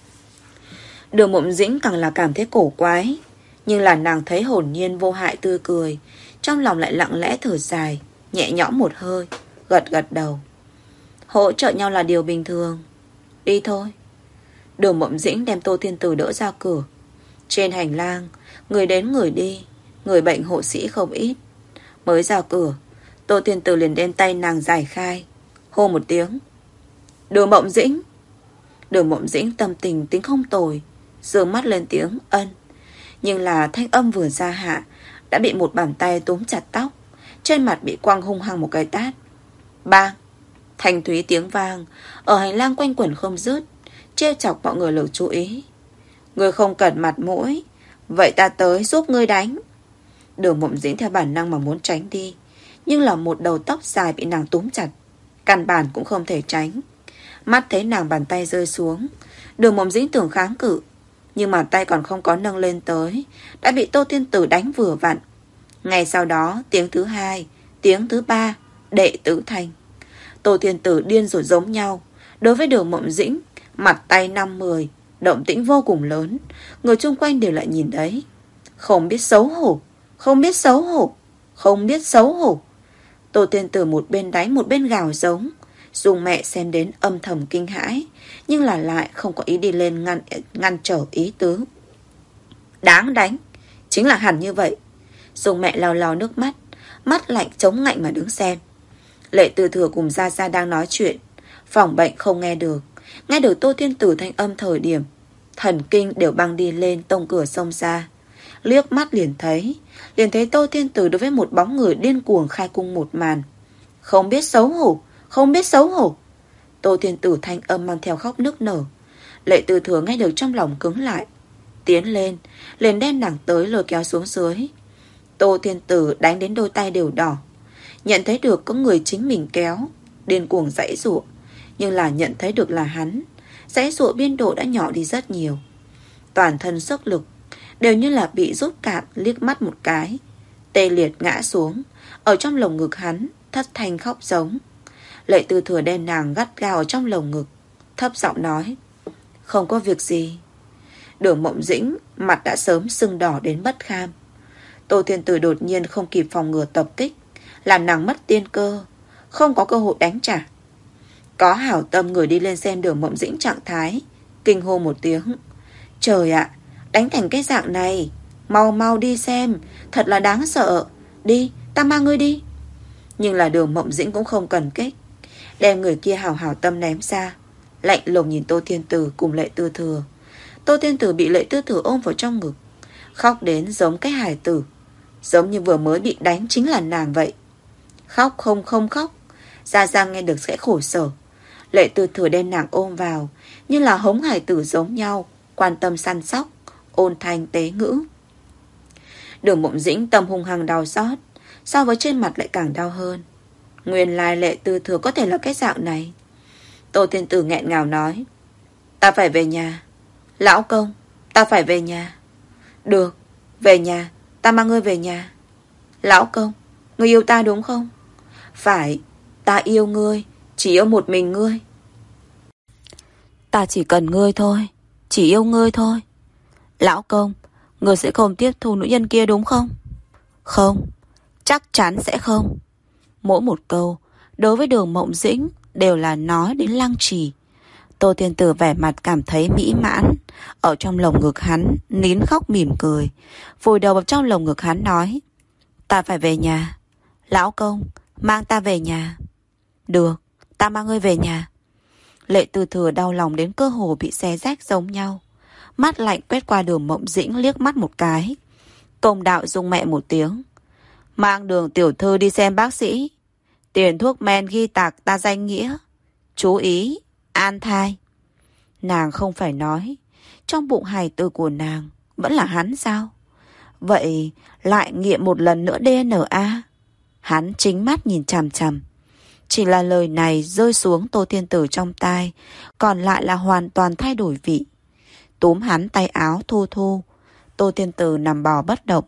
Đường Mộng Dĩnh càng là cảm thấy cổ quái, nhưng là nàng thấy hồn nhiên vô hại tươi cười, trong lòng lại lặng lẽ thở dài, nhẹ nhõm một hơi, gật gật đầu. Hỗ trợ nhau là điều bình thường. Đi thôi. Đường Mộng Dĩnh đem Tô Thiên Tử đỡ ra cửa. Trên hành lang, người đến người đi, người bệnh hộ sĩ không ít. Mới ra cửa, Tô Thiên Tử liền đem tay nàng giải khai, hô một tiếng. Đường Mộng Dĩnh. Đường Mộng Dĩnh tâm tình tính không tồi, giương mắt lên tiếng ân. Nhưng là thanh âm vừa ra hạ, đã bị một bàn tay túm chặt tóc, trên mặt bị quăng hung hăng một cái tát. Bang! Thanh thúy tiếng vang ở hành lang quanh quẩn không dứt, trêu chọc mọi người lực chú ý. Ngươi không cần mặt mũi, vậy ta tới giúp ngươi đánh. Đường Mộng Dĩnh theo bản năng mà muốn tránh đi, nhưng là một đầu tóc dài bị nàng túm chặt, căn bản cũng không thể tránh. Mắt thấy nàng bàn tay rơi xuống, Đường Mộng Dĩnh tưởng kháng cự, nhưng mà tay còn không có nâng lên tới, đã bị Tô Thiên Tử đánh vừa vặn. Ngay sau đó tiếng thứ hai, tiếng thứ ba, đệ tứ thanh. Tô Thiên Tử điên rồi giống nhau. Đối với Đường Mộng Dĩnh, mặt tay năm mười, động tĩnh vô cùng lớn, người chung quanh đều lại nhìn đấy. Không biết xấu hổ, không biết xấu hổ, không biết xấu hổ. Tô Thiên Tử một bên đánh một bên gào giống. Dùng mẹ xem đến âm thầm kinh hãi, nhưng là lại không có ý đi lên ngăn, ngăn trở ý tứ. Đáng đánh, chính là hẳn như vậy. Dùng mẹ lau lau nước mắt, mắt lạnh chống ngạnh mà đứng xem. Lệ Tư Thừa cùng Gia Gia đang nói chuyện, phòng bệnh không nghe được. Nghe được Tô Thiên Tử thanh âm thời điểm, thần kinh đều băng đi lên tông cửa xông ra. Liếc mắt liền thấy, liền thấy Tô Thiên Tử đối với một bóng người điên cuồng khai cung một màn. Không biết xấu hổ, không biết xấu hổ. Tô Thiên Tử thanh âm mang theo khóc nức nở. Lệ Tư Thừa nghe được trong lòng cứng lại, tiến lên, liền đem nàng tới lôi kéo xuống dưới. Tô Thiên Tử đánh đến đôi tay đều đỏ. Nhận thấy được có người chính mình kéo, điên cuồng giãy giụa, nhưng là nhận thấy được là hắn, giãy giụa biên độ đã nhỏ đi rất nhiều. Toàn thân sức lực đều như là bị rút cạn, liếc mắt một cái, tê liệt ngã xuống. Ở trong lồng ngực hắn thất thanh khóc giống. Lệ Tư Thừa đem nàng gắt gao ở trong lồng ngực, thấp giọng nói. Không có việc gì. Đường Mộng Dĩnh mặt đã sớm sưng đỏ đến bất kham. Tô Thiên Tử đột nhiên không kịp phòng ngừa tập kích, làm nàng mất tiên cơ, không có cơ hội đánh trả. Có hảo tâm người đi lên xem Đường Mộng Dĩnh trạng thái, kinh hô một tiếng. Trời ạ, đánh thành cái dạng này. Mau mau đi xem, thật là đáng sợ. Đi, ta mang ngươi đi. Nhưng là Đường Mộng Dĩnh cũng không cần kích, đem người kia hào hào tâm ném ra, lạnh lùng nhìn Tô Thiên Tử cùng Lệ Tư Thừa. Tô Thiên Tử bị Lệ Tư Thừa ôm vào trong ngực, khóc đến giống cái hài tử, giống như vừa mới bị đánh chính là nàng vậy. Khóc không không khóc, Gia Gia nghe được sẽ khổ sở. Lệ Tư Thừa đem nàng ôm vào, như là hống hài tử giống nhau, quan tâm săn sóc, ôn thanh tế ngữ. Đường Mộng Dĩnh tâm hung hăng đau xót, so với trên mặt lại càng đau hơn. Nguyên lai Lệ Tư Thừa có thể là cái dạng này. Tô Thiên Tử nghẹn ngào nói, ta phải về nhà. Lão công, ta phải về nhà. Được, về nhà, ta mang ngươi về nhà. Lão công, ngươi yêu ta đúng không? Phải, ta yêu ngươi, chỉ yêu một mình ngươi. Ta chỉ cần ngươi thôi, chỉ yêu ngươi thôi. Lão công, ngươi sẽ không tiếp thu nữ nhân kia đúng không? Không, chắc chắn sẽ không. Mỗi một câu đối với Đường Mộng Dĩnh đều là nói đến lăng trì. Tô Thiên Tử vẻ mặt cảm thấy mỹ mãn, ở trong lồng ngực hắn nín khóc mỉm cười, vùi đầu vào trong lồng ngực hắn nói, ta phải về nhà. Lão công, mang ta về nhà. Được, ta mang ngươi về nhà. Lệ Tư Thừa đau lòng đến cơ hồ bị xé rách giống nhau, mắt lạnh quét qua Đường Mộng Dĩnh liếc mắt một cái, công đạo dung mẹ một tiếng, mang Đường tiểu thư đi xem bác sĩ, tiền thuốc men ghi tạc ta danh nghĩa, chú ý an thai. Nàng không phải nói trong bụng hài tử của nàng vẫn là hắn sao? Vậy lại nghiệm một lần nữa đê en a. Hắn chính mắt nhìn chằm chằm. Chỉ là lời này rơi xuống Tô Thiên Tử trong tai, còn lại là hoàn toàn thay đổi vị. Túm hắn tay áo thu thu. Tô Thiên Tử nằm bò bất động.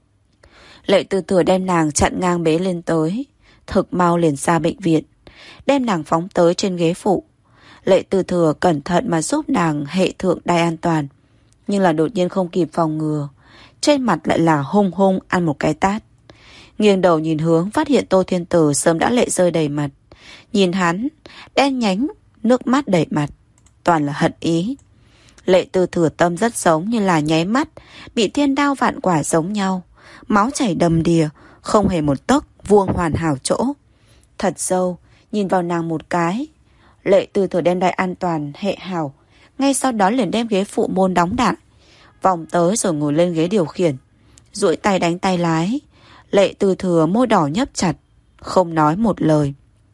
Lệ Tư Thừa đem nàng chặn ngang bế lên tới, thực mau liền ra bệnh viện, đem nàng phóng tới trên ghế phụ. Lệ Tư Thừa cẩn thận mà giúp nàng hệ thượng đai an toàn, nhưng là đột nhiên không kịp phòng ngừa, trên mặt lại là hung hung ăn một cái tát. Nghiêng đầu nhìn hướng, phát hiện Tô Thiên Tử sớm đã lệ rơi đầy mặt. Nhìn hắn, đen nhánh, nước mắt đầy mặt, toàn là hận ý. Lệ Tư Thừa tâm rất giống như là nháy mắt bị thiên đao vạn quả giống nhau, máu chảy đầm đìa, không hề một tấc vuông hoàn hảo chỗ. Thật sâu nhìn vào nàng một cái. Lệ Tư Thừa đem đai an toàn hệ hảo, ngay sau đó liền đem ghế phụ môn đóng lại, vòng tới rồi ngồi lên ghế điều khiển, duỗi tay đánh tay lái. Lệ Tư Thừa môi đỏ nhấp chặt, không nói một lời.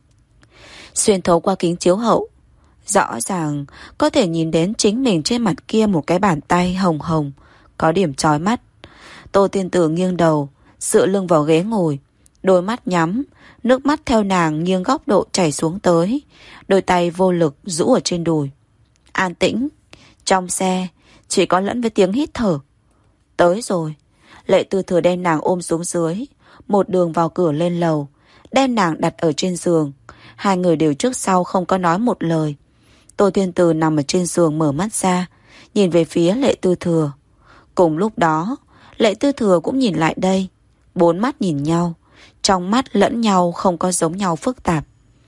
Xuyên thấu qua kính chiếu hậu, rõ ràng có thể nhìn đến chính mình trên mặt kia một cái bàn tay hồng hồng, có điểm chói mắt. Tô Thiên Tử nghiêng đầu, dựa lưng vào ghế ngồi, đôi mắt nhắm, nước mắt theo nàng nghiêng góc độ chảy xuống tới, đôi tay vô lực rũ ở trên đùi. An tĩnh, trong xe chỉ có lẫn với tiếng hít thở. Tới rồi. Lệ Tư Thừa đem nàng ôm xuống dưới, một đường vào cửa lên lầu, đem nàng đặt ở trên giường. Hai người đều trước sau không có nói một lời. Tô Thiên Tử nằm ở trên giường mở mắt ra, nhìn về phía Lệ Tư Thừa. Cùng lúc đó, Lệ Tư Thừa cũng nhìn lại đây. Bốn mắt nhìn nhau, trong mắt lẫn nhau không có giống nhau phức tạp.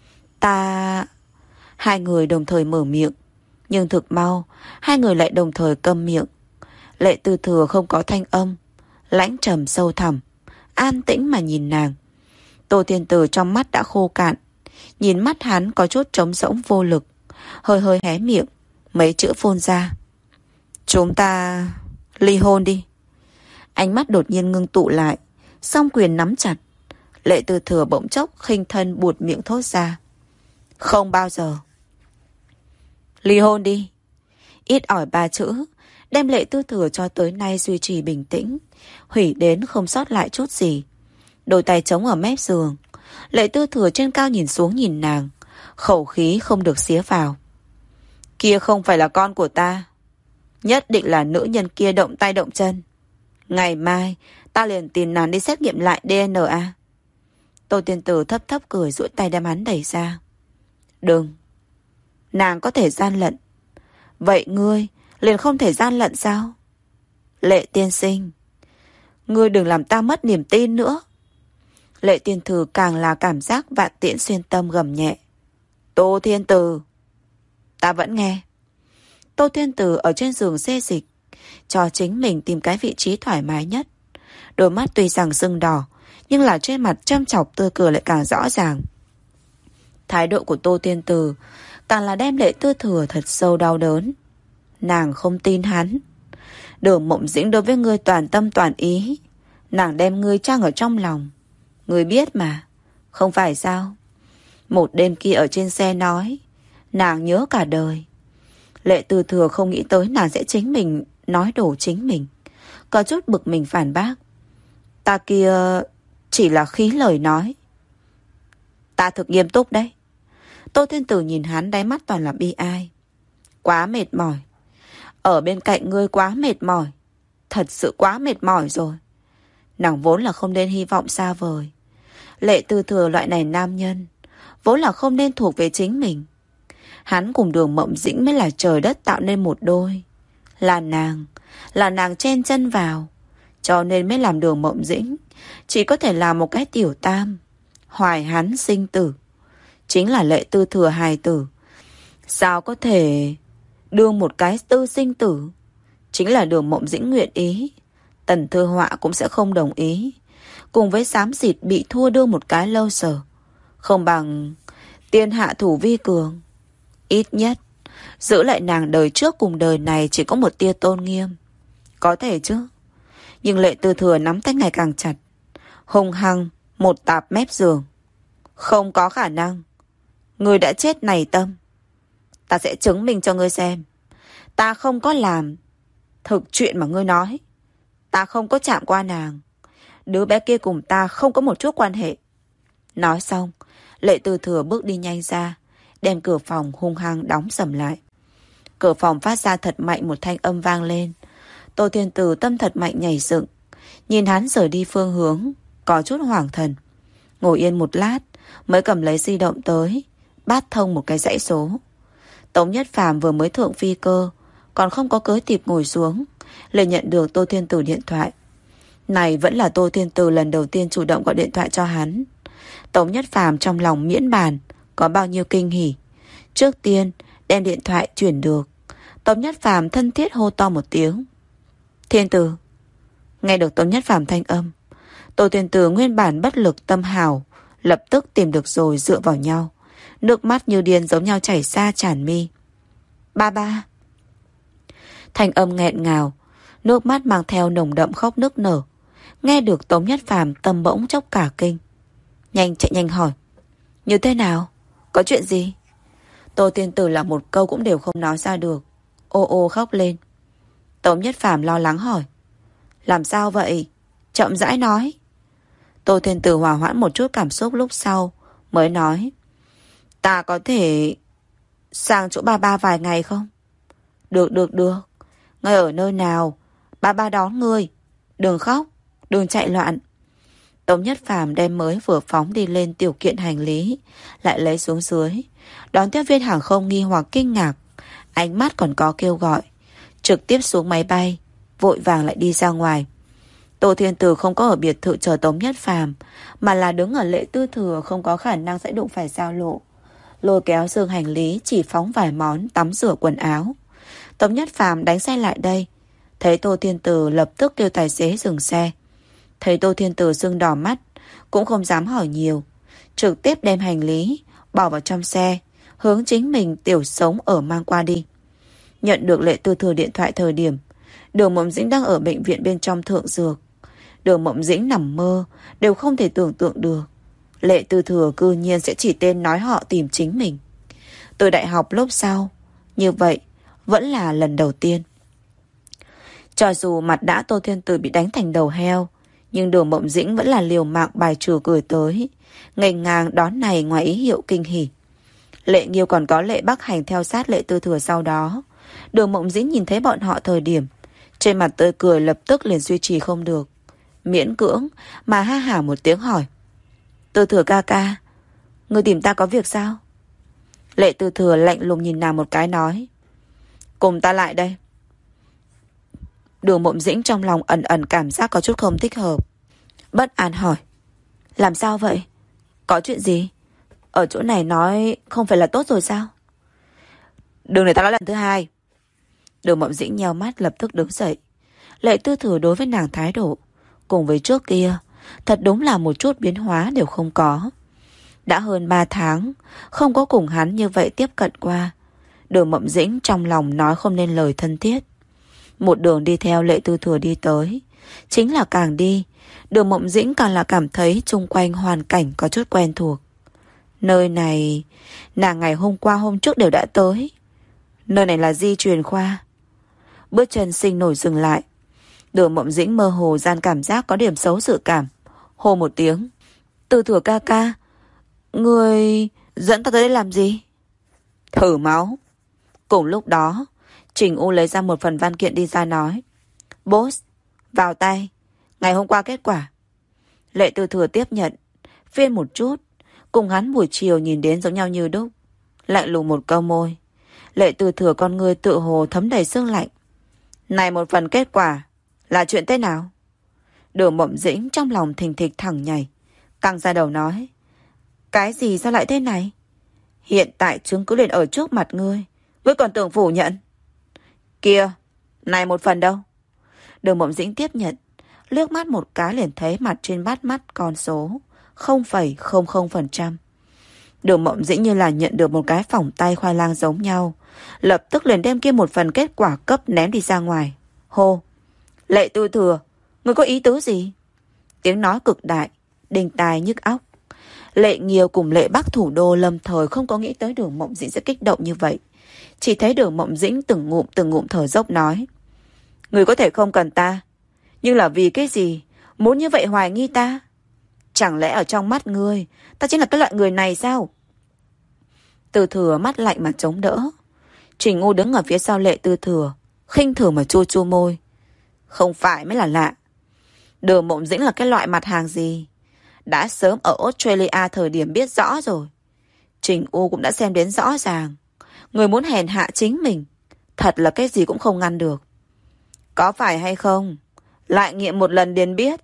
Ta... Hai người đồng thời mở miệng, nhưng thực mau, hai người lại đồng thời câm miệng. Lệ Tư Thừa không có thanh âm, lãnh trầm sâu thẳm, an tĩnh mà nhìn nàng. Tô Thiên Tử trong mắt đã khô cạn, nhìn mắt hắn có chút trống rỗng vô lực, hơi hơi hé miệng, mấy chữ phun ra. Chúng ta ly hôn đi. Ánh mắt đột nhiên ngưng tụ lại, song quyền nắm chặt. Lệ Tư Thừa bỗng chốc khinh thân buột miệng thốt ra. Không bao giờ. Ly hôn đi. Ít ỏi ba chữ, đem Lệ Tư Thừa cho tới nay duy trì bình tĩnh, hủy đến không sót lại chút gì. Đôi tay trống ở mép giường, Lệ Tư Thừa trên cao nhìn xuống nhìn nàng, khẩu khí không được xía vào. Kia không phải là con của ta, nhất định là nữ nhân kia động tay động chân. Ngày mai ta liền tìm nàng đi xét nghiệm lại đê en a. Tô Thiên Tử thấp thấp cười, duỗi tay đem hắn đẩy ra. Đừng. Nàng có thể gian lận, vậy ngươi liền không thể gian lận sao? Lệ tiên sinh, ngươi đừng làm ta mất niềm tin nữa. Lệ Tiên Tử càng là cảm giác vạn tiễn xuyên tâm gầm nhẹ. Tô Thiên Tử. Ta vẫn nghe. Tô Thiên Tử ở trên giường xê dịch, cho chính mình tìm cái vị trí thoải mái nhất. Đôi mắt tuy rằng sưng đỏ, nhưng là trên mặt chăm chọc tươi cười lại càng rõ ràng. Thái độ của Tô Tiên Từ càng là đem Lệ Tư Thừa thật sâu đau đớn. Nàng không tin hắn. Đường Mộng Dĩnh đối với ngươi toàn tâm toàn ý. Nàng đem ngươi trang ở trong lòng. Ngươi biết mà, không phải sao? Một đêm kia ở trên xe nói, nàng nhớ cả đời. Lệ Tư Thừa không nghĩ tới nàng sẽ chính mình nói đổ chính mình. Có chút bực mình phản bác. Ta kia chỉ là khí lời nói. Ta thực nghiêm túc đấy. Tô Thiên Tử nhìn hắn đáy mắt toàn là bi ai. Quá mệt mỏi. Ở bên cạnh ngươi quá mệt mỏi. Thật sự quá mệt mỏi rồi. Nàng vốn là không nên hy vọng xa vời. Lệ Tư Thừa loại này nam nhân vốn là không nên thuộc về chính mình. Hắn cùng Đường Mộng Dĩnh mới là trời đất tạo nên một đôi. Là nàng, là nàng chen chân vào, cho nên mới làm Đường Mộng Dĩnh chỉ có thể làm một cái tiểu tam. Hoài hắn sinh tử, chính là Lệ Tư Thừa hài tử. Sao có thể đương một cái tư sinh tử? Chính là Đường Mộng Dĩnh nguyện ý, Tần Thư Họa cũng sẽ không đồng ý. Cùng với xám xịt bị thua đương một cái lâu sở, không bằng tiên hạ thủ vi cường. Ít nhất giữ lại nàng đời trước cùng đời này chỉ có một tia tôn nghiêm. Có thể chứ. Nhưng Lệ Tư Thừa nắm tay ngày càng chặt, hung hăng một tạp mép giường. Không có khả năng. Ngươi đã chết này tâm. Ta sẽ chứng minh cho ngươi xem. Ta không có làm thực chuyện mà ngươi nói. Ta không có chạm qua nàng. Đứa bé kia cùng ta không có một chút quan hệ. Nói xong, Lệ Tư Thừa bước đi nhanh ra, đem cửa phòng hung hăng đóng sầm lại. Cửa phòng phát ra thật mạnh một thanh âm vang lên. Tô Thiên Tử tâm thật mạnh nhảy dựng, nhìn hắn rời đi phương hướng, có chút hoảng thần. Ngồi yên một lát, mới cầm lấy di động tới, bắt thông một cái dãy số. Tống Nhất Phàm vừa mới thượng phi cơ, còn không có cớ kịp ngồi xuống, liền nhận được Tô Thiên Tử điện thoại. Này vẫn là Tô Thiên Tử lần đầu tiên chủ động gọi điện thoại cho hắn. Tống Nhất Phàm trong lòng miễn bàn, có bao nhiêu kinh hỉ. Trước tiên đem điện thoại chuyển được, Tống Nhất Phàm thân thiết hô to một tiếng. Thiên Tử. Nghe được Tống Nhất Phàm thanh âm, Tô Thiên Tử nguyên bản bất lực tâm hào lập tức tìm được rồi dựa vào nhau, nước mắt như điên giống nhau chảy ra tràn mi. Ba ba. Thanh âm nghẹn ngào, nước mắt mang theo nồng đậm khóc nức nở. Nghe được Tống Nhất Phàm tâm bỗng chốc cả kinh, nhanh chạy nhanh hỏi. Như thế nào? Có chuyện gì? Tô Thiên Tử là một câu cũng đều không nói ra được, ô ô khóc lên. Tống Nhất Phàm lo lắng hỏi. Làm sao vậy? Chậm rãi nói. Tô Thiên Tử hòa hoãn một chút cảm xúc lúc sau mới nói. Ta có thể sang chỗ ba ba vài ngày không? Được được được. Ngươi ở nơi nào? Ba ba đón ngươi. Đừng khóc, đừng chạy loạn. Tống Nhất Phàm đem mới vừa phóng đi lên tiểu kiện hành lý lại lấy xuống dưới, đón tiếp viên hàng không nghi hoặc kinh ngạc, ánh mắt còn có kêu gọi, trực tiếp xuống máy bay, vội vàng lại đi ra ngoài. Tô Thiên Tử không có ở biệt thự chờ Tống Nhất Phàm, mà là đứng ở Lệ Tư Thừa không có khả năng sẽ đụng phải giao lộ, lôi kéo giường hành lý chỉ phóng vài món tắm rửa quần áo. Tống Nhất Phàm đánh xe lại đây, thấy Tô Thiên Tử lập tức kêu tài xế dừng xe. Thấy Tô Thiên Tử sưng đỏ mắt, cũng không dám hỏi nhiều, trực tiếp đem hành lý bỏ vào trong xe, hướng chính mình tiểu sống ở mang qua đi. Nhận được Lệ Tư Thừa điện thoại thời điểm, Đường Mộng Dĩnh đang ở bệnh viện bên trong thượng dược. Đường Mộng Dĩnh nằm mơ đều không thể tưởng tượng được Lệ Tư Thừa cư nhiên sẽ chỉ tên nói họ tìm chính mình. Từ đại học lúc sau, như vậy vẫn là lần đầu tiên. Cho dù mặt đã Tô Thiên Tử bị đánh thành đầu heo, nhưng Đường Mộng Dĩnh vẫn là liều mạng bài trừ cười tới, nghênh ngang đón này ngoài ý hiệu kinh hỉ. Lệ Nghiêu còn có Lệ Bắc Hành theo sát Lệ Tư Thừa sau đó. Đường Mộng Dĩnh nhìn thấy bọn họ thời điểm, trên mặt tươi cười lập tức liền duy trì không được, miễn cưỡng mà ha hả một tiếng hỏi. Tư Thừa ca ca, ngươi tìm ta có việc sao? Lệ Tư Thừa lạnh lùng nhìn nàng một cái nói. Cùng ta lại đây. Đường Mộng Dĩnh trong lòng ẩn ẩn cảm giác có chút không thích hợp, bất an hỏi. Làm sao vậy? Có chuyện gì? Ở chỗ này nói không phải là tốt rồi sao? Đừng để ta nói lần thứ hai. Đường Mộng Dĩnh nheo mắt lập tức đứng dậy, Lệ Tư Thừa đối với nàng thái độ cùng với trước kia thật đúng là một chút biến hóa đều không có. Đã hơn ba tháng không có cùng hắn như vậy tiếp cận qua. Đường Mộng Dĩnh trong lòng nói không nên lời thân thiết. Một đường đi theo Lệ Tư Thừa đi tới, chính là càng đi, Đường Mộng Dĩnh càng là cảm thấy chung quanh hoàn cảnh có chút quen thuộc. Nơi này, nàng ngày hôm qua hôm trước đều đã tới. Nơi này là di truyền khoa. Bước chân sinh nổi dừng lại. Đường Mộng Dĩnh mơ hồ gian cảm giác có điểm xấu dự cảm. Hô một tiếng. Tư Thừa ca ca, người dẫn ta tới đây làm gì? Thử máu. Cùng lúc đó, Trình U lấy ra một phần văn kiện đi ra nói. Boss, vào tay. Ngày hôm qua kết quả. Lệ Tư Thừa tiếp nhận, phiên một chút, cùng hắn buổi chiều nhìn đến giống nhau như đúc. Lạnh lùng một câu môi. Lệ Tư Thừa con người tự hồ thấm đầy sương lạnh. Này một phần kết quả là chuyện thế nào? Đường Mộng Dĩnh trong lòng thình thịch thẳng nhảy, căng ra đầu nói. Cái gì sao lại thế này? Hiện tại chứng cứ liền ở trước mặt ngươi, ngươi còn tưởng phủ nhận? Kia, này một phần đâu? Đường Mộng Dĩnh tiếp nhận, liếc mắt một cái liền thấy mặt trên bát mắt con số không phẩy không không phần trăm. Đường Mộng Dĩnh như là nhận được một cái phỏng tay khoai lang giống nhau, lập tức liền đem kia một phần kết quả cấp ném đi ra ngoài. Hô, Lệ Tư Thừa, ngươi có ý tứ gì? Tiếng nói cực đại, đinh tai nhức óc. Lệ Nghiêu cùng Lệ Bắc thủ đô lâm thời không có nghĩ tới Đường Mộng Dĩnh sẽ kích động như vậy. Chỉ thấy Đường Mộng Dĩnh từng ngụm từng ngụm thở dốc nói. Ngươi có thể không cần ta, nhưng là vì cái gì muốn như vậy hoài nghi ta? Chẳng lẽ ở trong mắt ngươi ta chính là cái loại người này sao? Tư Thừa mắt lạnh mà chống đỡ. Trình U đứng ở phía sau Lệ Tư Thừa, khinh thường mà chua chua môi. Không phải mới là lạ. Đường Mộng Dĩnh là cái loại mặt hàng gì? Đã sớm ở Australia thời điểm biết rõ rồi. Trình U cũng đã xem đến rõ ràng. Người muốn hèn hạ chính mình, thật là cái gì cũng không ngăn được. Có phải hay không? Lại nghiệm một lần liền biết.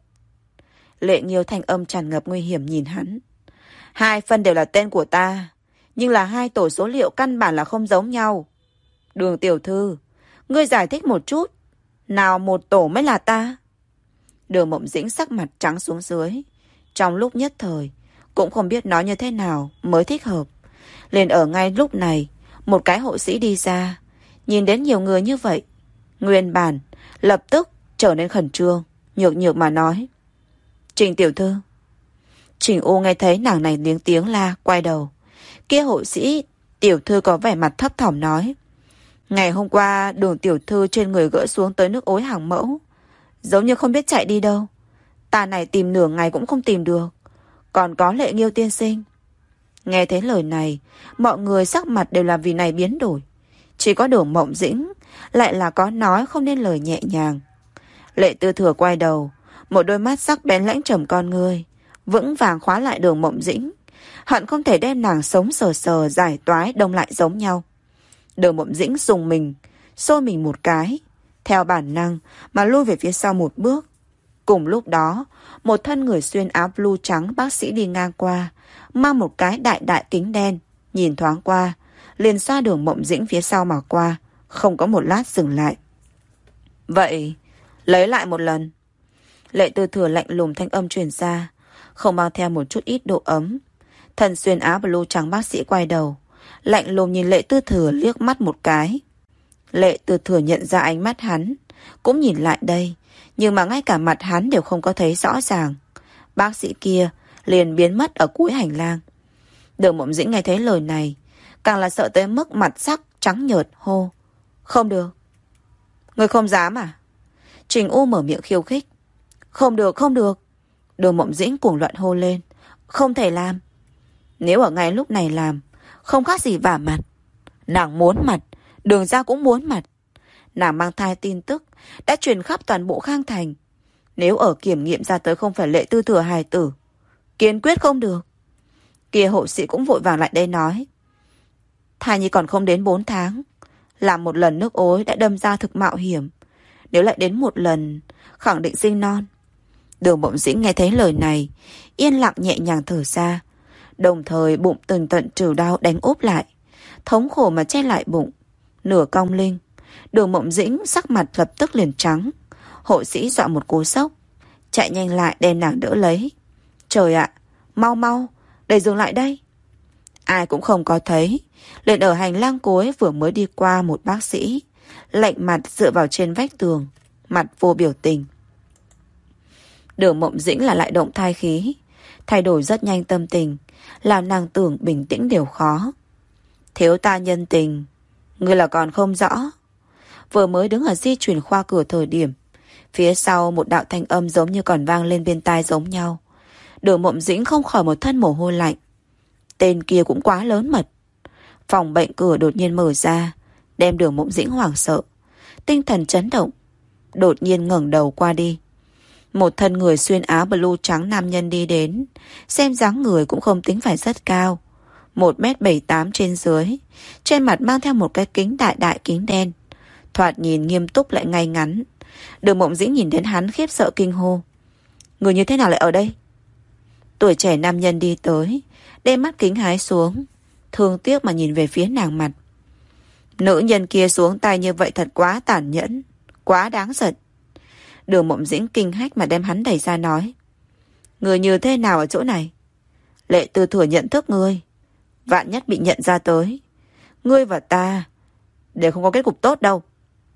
Lệ Nghiêu thanh âm tràn ngập nguy hiểm nhìn hắn. Hai phân đều là tên của ta, nhưng là hai tổ số liệu căn bản là không giống nhau. Đường tiểu thư, ngươi giải thích một chút, nào một tổ mới là ta? Đường Mộng Dĩnh sắc mặt trắng xuống dưới, trong lúc nhất thời cũng không biết nói như thế nào mới thích hợp. Liền ở ngay lúc này, một cái hộ sĩ đi ra, nhìn đến nhiều người như vậy, nguyên bản lập tức trở nên khẩn trương, nhược nhược mà nói. Trình tiểu thư. Trình U nghe thấy nàng này tiếng tiếng la, quay đầu. Kia hộ sĩ tiểu thư có vẻ mặt thấp thỏm nói. Ngày hôm qua Đường tiểu thư trên người gỡ xuống tới nước ối hàng mẫu, giống như không biết chạy đi đâu. Ta này tìm nửa ngày cũng không tìm được. Còn có Lệ Nghiêu tiên sinh. Nghe thấy lời này, mọi người sắc mặt đều là vì này biến đổi. Chỉ có Đường Mộng Dĩnh lại là có nói không nên lời nhẹ nhàng. Lệ Tư Thừa quay đầu, một đôi mắt sắc bén lãnh trầm con ngươi, vững vàng khóa lại Đường Mộng Dĩnh, hận không thể đem nàng sống sờ sờ giải toái đông lại giống nhau. Đường Mộng Dĩnh dùng mình, xô mình một cái, theo bản năng mà lui về phía sau một bước. Cùng lúc đó, một thân người xuyên áo blue trắng bác sĩ đi ngang qua, mang một cái đại đại kính đen, nhìn thoáng qua, liền xoa Đường Mộng Dĩnh phía sau mà qua, không có một lát dừng lại. Vậy, lấy lại một lần. Lệ Tư Thừa lạnh lùng thanh âm truyền ra, không mang theo một chút ít độ ấm. Thần xuyên áo blue trắng bác sĩ quay đầu, lạnh lùng nhìn Lệ Tư Thừa liếc mắt một cái. Lệ Tư Thừa nhận ra ánh mắt hắn, cũng nhìn lại đây, nhưng mà ngay cả mặt hắn đều không có thấy rõ ràng. Bác sĩ kia liền biến mất ở cuối hành lang. Đường Mộng Dĩnh nghe thấy lời này, càng là sợ tới mức mặt sắc trắng nhợt, hô. Không được. Người không dám à? Trình U mở miệng khiêu khích. Không được, không được. Đường Mộng Dĩnh cuồng loạn hô lên. Không thể làm. Nếu ở ngay lúc này làm, không khác gì vả mặt. Nàng muốn mặt, Đường ra cũng muốn mặt. Nàng mang thai tin tức đã truyền khắp toàn bộ Khang Thành. Nếu ở kiểm nghiệm ra tới không phải Lệ Tư Thừa hài tử, kiên quyết không được. Kia hộ sĩ cũng vội vàng lại đây nói. Thai nhi còn không đến bốn tháng, làm một lần nước ối đã đâm ra thực mạo hiểm. Nếu lại đến một lần, khẳng định sinh non. Đường Mộng Dĩnh nghe thấy lời này, yên lặng nhẹ nhàng thở ra, đồng thời bụng từng tận trừ đau đánh úp lại, thống khổ mà che lại bụng, nửa cong linh. Đường Mộng Dĩnh sắc mặt lập tức liền trắng, Hộ sĩ dọa một cú sốc, chạy nhanh lại đem nàng đỡ lấy. Trời ạ, mau mau, đẩy giường lại đây. Ai cũng không có thấy. Liền ở hành lang cuối vừa mới đi qua một bác sĩ, lạnh mặt dựa vào trên vách tường, mặt vô biểu tình. Đường Mộng Dĩnh là lại động thai khí, thay đổi rất nhanh tâm tình, làm nàng tưởng bình tĩnh đều khó. Thiếu ta nhân tình, ngươi là còn không rõ. Vừa mới đứng ở di chuyển khoa cửa thời điểm, phía sau một đạo thanh âm giống như còn vang lên bên tai giống nhau. Đường Mộng Dĩnh không khỏi một thân mồ hôi lạnh. Tên kia cũng quá lớn mật. Phòng bệnh cửa đột nhiên mở ra, đem Đường Mộng Dĩnh hoảng sợ, tinh thần chấn động, đột nhiên ngẩng đầu qua đi. Một thân người xuyên áo blue trắng nam nhân đi đến, xem dáng người cũng không tính phải rất cao, một mét bảy tám trên dưới, trên mặt mang theo một cái kính đại đại kính đen, thoạt nhìn nghiêm túc lại ngay ngắn. Đường Mộng Dĩnh nhìn đến hắn khiếp sợ kinh hô. Người như thế nào lại ở đây? Tuổi trẻ nam nhân đi tới, đem mắt kính hái xuống, thương tiếc mà nhìn về phía nàng mặt. Nữ nhân kia xuống tay như vậy thật quá tàn nhẫn, quá đáng giận. Đường Mộng Dĩnh kinh hách mà đem hắn đẩy ra nói. Người như thế nào ở chỗ này? Lệ Tư Thừa nhận thức ngươi, vạn nhất bị nhận ra tới, ngươi và ta đều không có kết cục tốt đâu.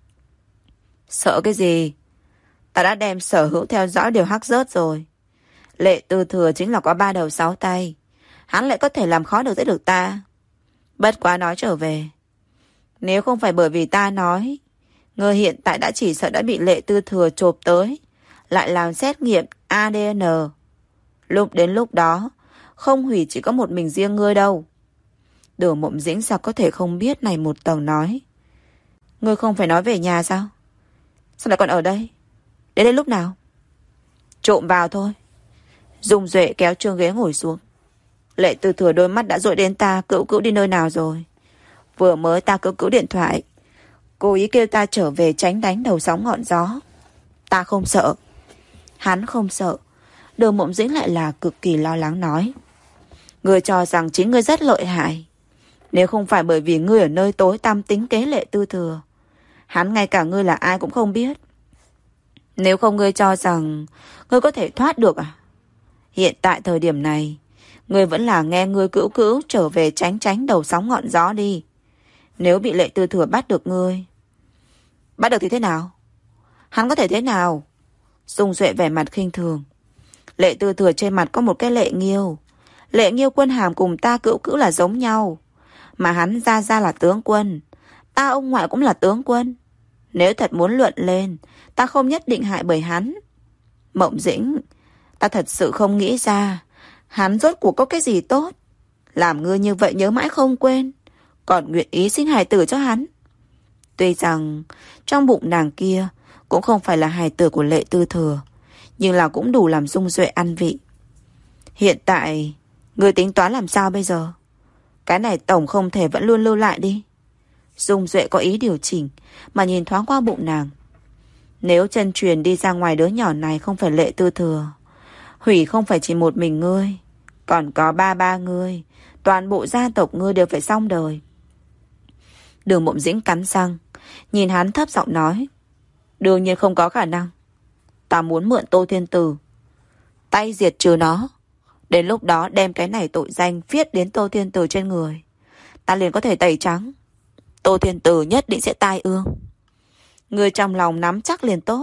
Sợ cái gì? Ta đã đem sở hữu theo dõi đều hắc rớt rồi. Lệ Tư Thừa chính là có ba đầu sáu tay, hắn lại có thể làm khó được dễ được ta. Bất quá nói trở về, nếu không phải bởi vì ta nói, ngươi hiện tại đã chỉ sợ đã bị Lệ Tư Thừa chộp tới, lại làm xét nghiệm a đê en. Lúc đến lúc đó, không hủy chỉ có một mình riêng ngươi đâu. Đường Mộng Dĩnh sao có thể không biết này một tầng nói. Ngươi không phải nói về nhà sao? Sao lại còn ở đây? Đến đây lúc nào? Trộm vào thôi. Dung Duệ kéo Trương ghế ngồi xuống. Lệ Tư Thừa đôi mắt đã dội đến ta, cữu cữu đi nơi nào rồi? Vừa mới ta cữu cữu điện thoại, cố ý kêu ta trở về tránh đánh đầu sóng ngọn gió. Ta không sợ. Hắn không sợ. Đường Mộng Dĩnh lại là cực kỳ lo lắng nói. Ngươi cho rằng chính ngươi rất lợi hại. Nếu không phải bởi vì ngươi ở nơi tối tăm tính kế Lệ Tư Thừa, hắn ngay cả ngươi là ai cũng không biết. Nếu không ngươi cho rằng ngươi có thể thoát được à? Hiện tại thời điểm này, ngươi vẫn là nghe ngươi cữu cữu trở về tránh tránh đầu sóng ngọn gió đi. Nếu bị Lệ Tư Thừa bắt được ngươi, bắt được thì thế nào? Hắn có thể thế nào? Dung Duệ vẻ mặt khinh thường. Lệ Tư Thừa trên mặt có một cái Lệ Nghiêu. Lệ Nghiêu quân hàm cùng ta cữu cữu là giống nhau, mà hắn ra ra là tướng quân, ta ông ngoại cũng là tướng quân. Nếu thật muốn luận lên, ta không nhất định hại bởi hắn. Mộng Dĩnh, ta thật sự không nghĩ ra hắn rốt cuộc có cái gì tốt, làm ngươi như vậy nhớ mãi không quên, còn nguyện ý sinh hài tử cho hắn. Tuy rằng trong bụng nàng kia cũng không phải là hài tử của Lệ Tư Thừa, nhưng là cũng đủ làm Dung Duệ ăn vị. Hiện tại ngươi tính toán làm sao bây giờ? Cái này tổng không thể vẫn luôn lưu lại đi. Dung Duệ có ý điều chỉnh mà nhìn thoáng qua bụng nàng. Nếu chân truyền đi ra ngoài đứa nhỏ này không phải Lệ Tư Thừa, hủy không phải chỉ một mình ngươi, còn có ba ba ngươi, toàn bộ gia tộc ngươi đều phải xong đời. Đường Mộng Dĩnh cắn răng, nhìn hắn thấp giọng nói. Đương nhiên không có khả năng. Ta muốn mượn Tô Thiên Tử, tay diệt trừ nó. Đến lúc đó đem cái này tội danh viết đến Tô Thiên Tử trên người, ta liền có thể tẩy trắng. Tô Thiên Tử nhất định sẽ tai ương. Người trong lòng nắm chắc liền tốt.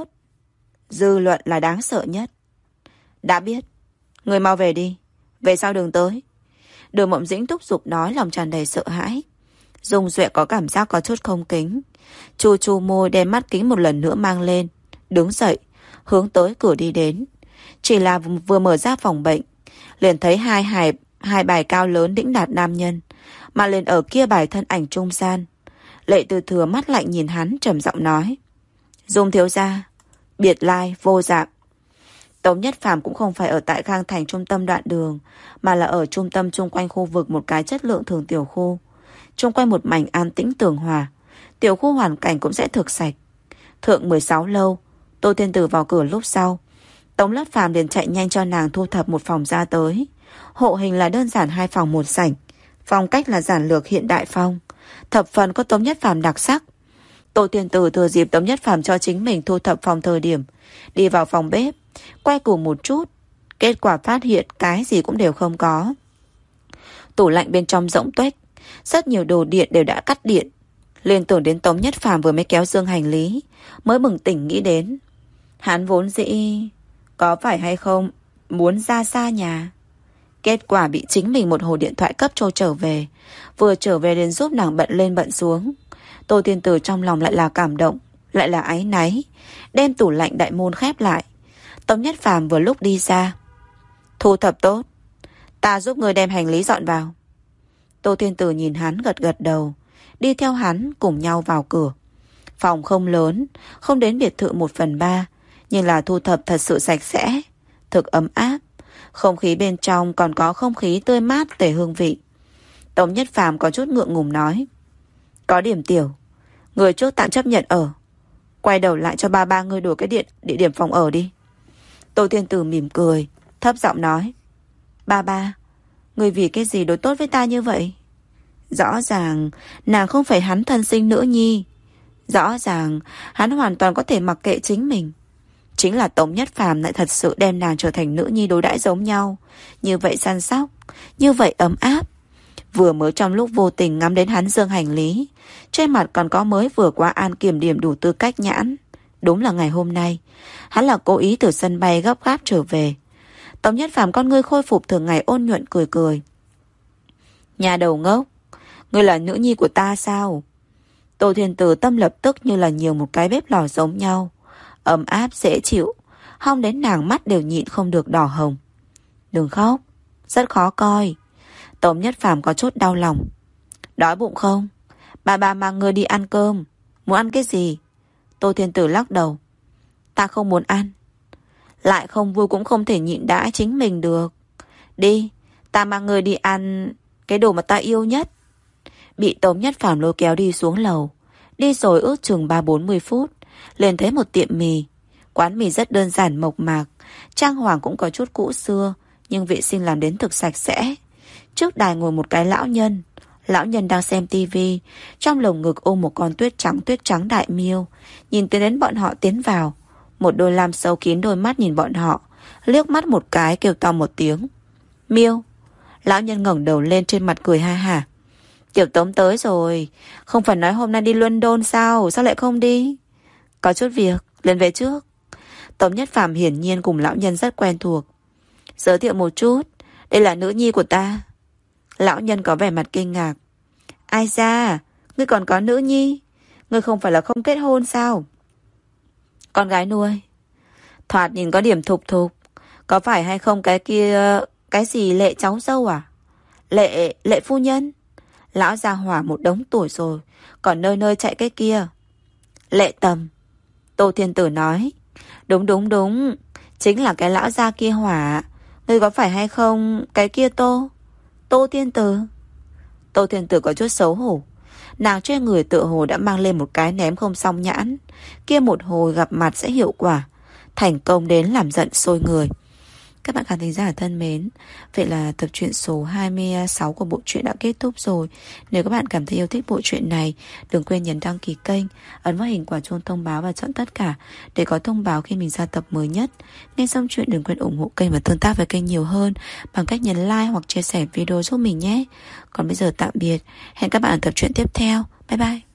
Dư luận là đáng sợ nhất. Đã biết. Người mau về đi. Về sau đường tới. Đường Mộng Dĩnh thúc giục nói, lòng tràn đầy sợ hãi. Dung Duệ có cảm giác có chút không kính, chu chu môi đem mắt kính một lần nữa mang lên, đứng dậy hướng tới cửa đi đến. Chỉ là vừa mở ra phòng bệnh, liền thấy hai hài hai bài cao lớn đĩnh đạt nam nhân, mà liền ở kia bài thân ảnh trung gian. Lệ Tư Thừa mắt lạnh nhìn hắn, trầm giọng nói. Dung thiếu gia, biệt lai vô dạng. Tống Nhất Phàm cũng không phải ở tại Khang Thành trung tâm đoạn đường, mà là ở trung tâm chung quanh khu vực một cái chất lượng thường tiểu khu. Chung quanh một mảnh an tĩnh tường hòa, tiểu khu hoàn cảnh cũng sẽ thực sạch. Thượng mười sáu lâu, Tô Thiên Tử vào cửa lúc sau, Tống Nhất Phàm liền chạy nhanh cho nàng thu thập một phòng ra tới. Hộ hình là đơn giản hai phòng một sảnh, phong cách là giản lược hiện đại phong, thập phần có Tống Nhất Phàm đặc sắc. Tô Thiên Tử thừa dịp Tống Nhất Phàm cho chính mình thu thập phòng thời điểm, đi vào phòng bếp, quay cùng một chút. Kết quả phát hiện cái gì cũng đều không có. Tủ lạnh bên trong rỗng tuếch, rất nhiều đồ điện đều đã cắt điện. Liên tưởng đến Tống Nhất Phàm vừa mới kéo dương hành lý, mới bừng tỉnh nghĩ đến. Hắn vốn dĩ có phải hay không muốn ra xa nhà. Kết quả bị chính mình một hồi điện thoại cấp cho trở về. Vừa trở về đến giúp nàng bận lên bận xuống. Tô Thiên Tử trong lòng lại là cảm động, lại là áy náy. Đem tủ lạnh đại môn khép lại. Tống Nhất Phàm vừa lúc đi ra. Thu thập tốt, ta giúp người đem hành lý dọn vào. Tô Thiên Tử nhìn hắn gật gật đầu, đi theo hắn cùng nhau vào cửa. Phòng không lớn, không đến biệt thự một phần ba, nhưng là thu thập thật sự sạch sẽ, thực ấm áp. Không khí bên trong còn có không khí tươi mát tề hương vị. Tống Nhất Phàm có chút ngượng ngùng nói. Có điểm tiểu, người trước tạm chấp nhận ở. Quay đầu lại cho ba ba người đổi cái điện địa điểm phòng ở đi. Tô Thiên Tử mỉm cười, thấp giọng nói. Ba ba, người vì cái gì đối tốt với ta như vậy? Rõ ràng nàng không phải hắn thân sinh nữ nhi. Rõ ràng hắn hoàn toàn có thể mặc kệ chính mình. Chính là Tống Nhất Phàm lại thật sự đem nàng trở thành nữ nhi đối đãi giống nhau. Như vậy săn sóc, như vậy ấm áp. Vừa mới trong lúc vô tình ngắm đến hắn dương hành lý, trên mặt còn có mới vừa qua an kiểm điểm đủ tư cách nhãn. Đúng là ngày hôm nay hắn là cố ý từ sân bay gấp gáp trở về. Tống Nhất Phàm con ngươi khôi phục thường ngày ôn nhuận cười cười. Nhà đầu ngốc, ngươi là nữ nhi của ta sao? Tô Thiên Tử tâm lập tức như là nhiều một cái bếp lò giống nhau, ấm áp dễ chịu, hong đến nàng mắt đều nhịn không được đỏ hồng. Đừng khóc, rất khó coi. Tống Nhất Phàm có chút đau lòng. Đói bụng không? Bà bà mang ngươi đi ăn cơm. Muốn ăn cái gì? Tô Thiên Tử lắc đầu. Ta không muốn ăn. Lại không vui cũng không thể nhịn đãi chính mình được. Đi, ta mang ngươi đi ăn cái đồ mà ta yêu nhất. Bị Tống Nhất Phàm lôi kéo đi xuống lầu. Đi rồi ước chừng ba bốn mươi phút, lên thấy một tiệm mì. Quán mì rất đơn giản mộc mạc, trang hoàng cũng có chút cũ xưa, nhưng vệ sinh làm đến thực sạch sẽ. Trước đài ngồi một cái lão nhân. Lão nhân đang xem tivi, trong lồng ngực ôm một con tuyết trắng tuyết trắng đại miêu. Nhìn tới đến bọn họ tiến vào, một đôi lam sâu kín đôi mắt nhìn bọn họ, liếc mắt một cái kêu to một tiếng. Miêu. Lão nhân ngẩng đầu lên trên mặt cười ha hả. Tiểu Tống tới rồi. Không phải nói hôm nay đi London sao? Sao lại không đi? Có chút việc, lên về trước. Tống Nhất Phàm hiển nhiên cùng lão nhân rất quen thuộc. Giới thiệu một chút, đây là nữ nhi của ta. Lão nhân có vẻ mặt kinh ngạc. Ai ra, ngươi còn có nữ nhi? Ngươi không phải là không kết hôn sao? Con gái nuôi. Thoạt nhìn có điểm thục thục. Có phải hay không cái kia, cái gì Lệ cháu dâu à? Lệ, Lệ phu nhân. Lão gia hỏa một đống tuổi rồi, còn nơi nơi chạy cái kia. Lệ Tầm. Tô Thiên Tử nói. Đúng đúng đúng, chính là cái lão gia kia hỏa. Ngươi có phải hay không cái kia Tô? Tô Thiên Tử. Tô Thiên Tử có chút xấu hổ. Nàng trên người tựa hồ đã mang lên một cái ném không xong nhãn. Kia một hồi gặp mặt sẽ hiệu quả, thành công đến làm giận sôi người. Các bạn khán thính giả thân mến, vậy là tập truyện số hai mươi sáu của bộ truyện đã kết thúc rồi. Nếu các bạn cảm thấy yêu thích bộ truyện này, đừng quên nhấn đăng ký kênh, ấn vào hình quả chuông thông báo và chọn tất cả để có thông báo khi mình ra tập mới nhất. Nghe xong chuyện đừng quên ủng hộ kênh và tương tác với kênh nhiều hơn bằng cách nhấn like hoặc chia sẻ video giúp mình nhé. Còn bây giờ tạm biệt, hẹn các bạn ở tập truyện tiếp theo. Bye bye.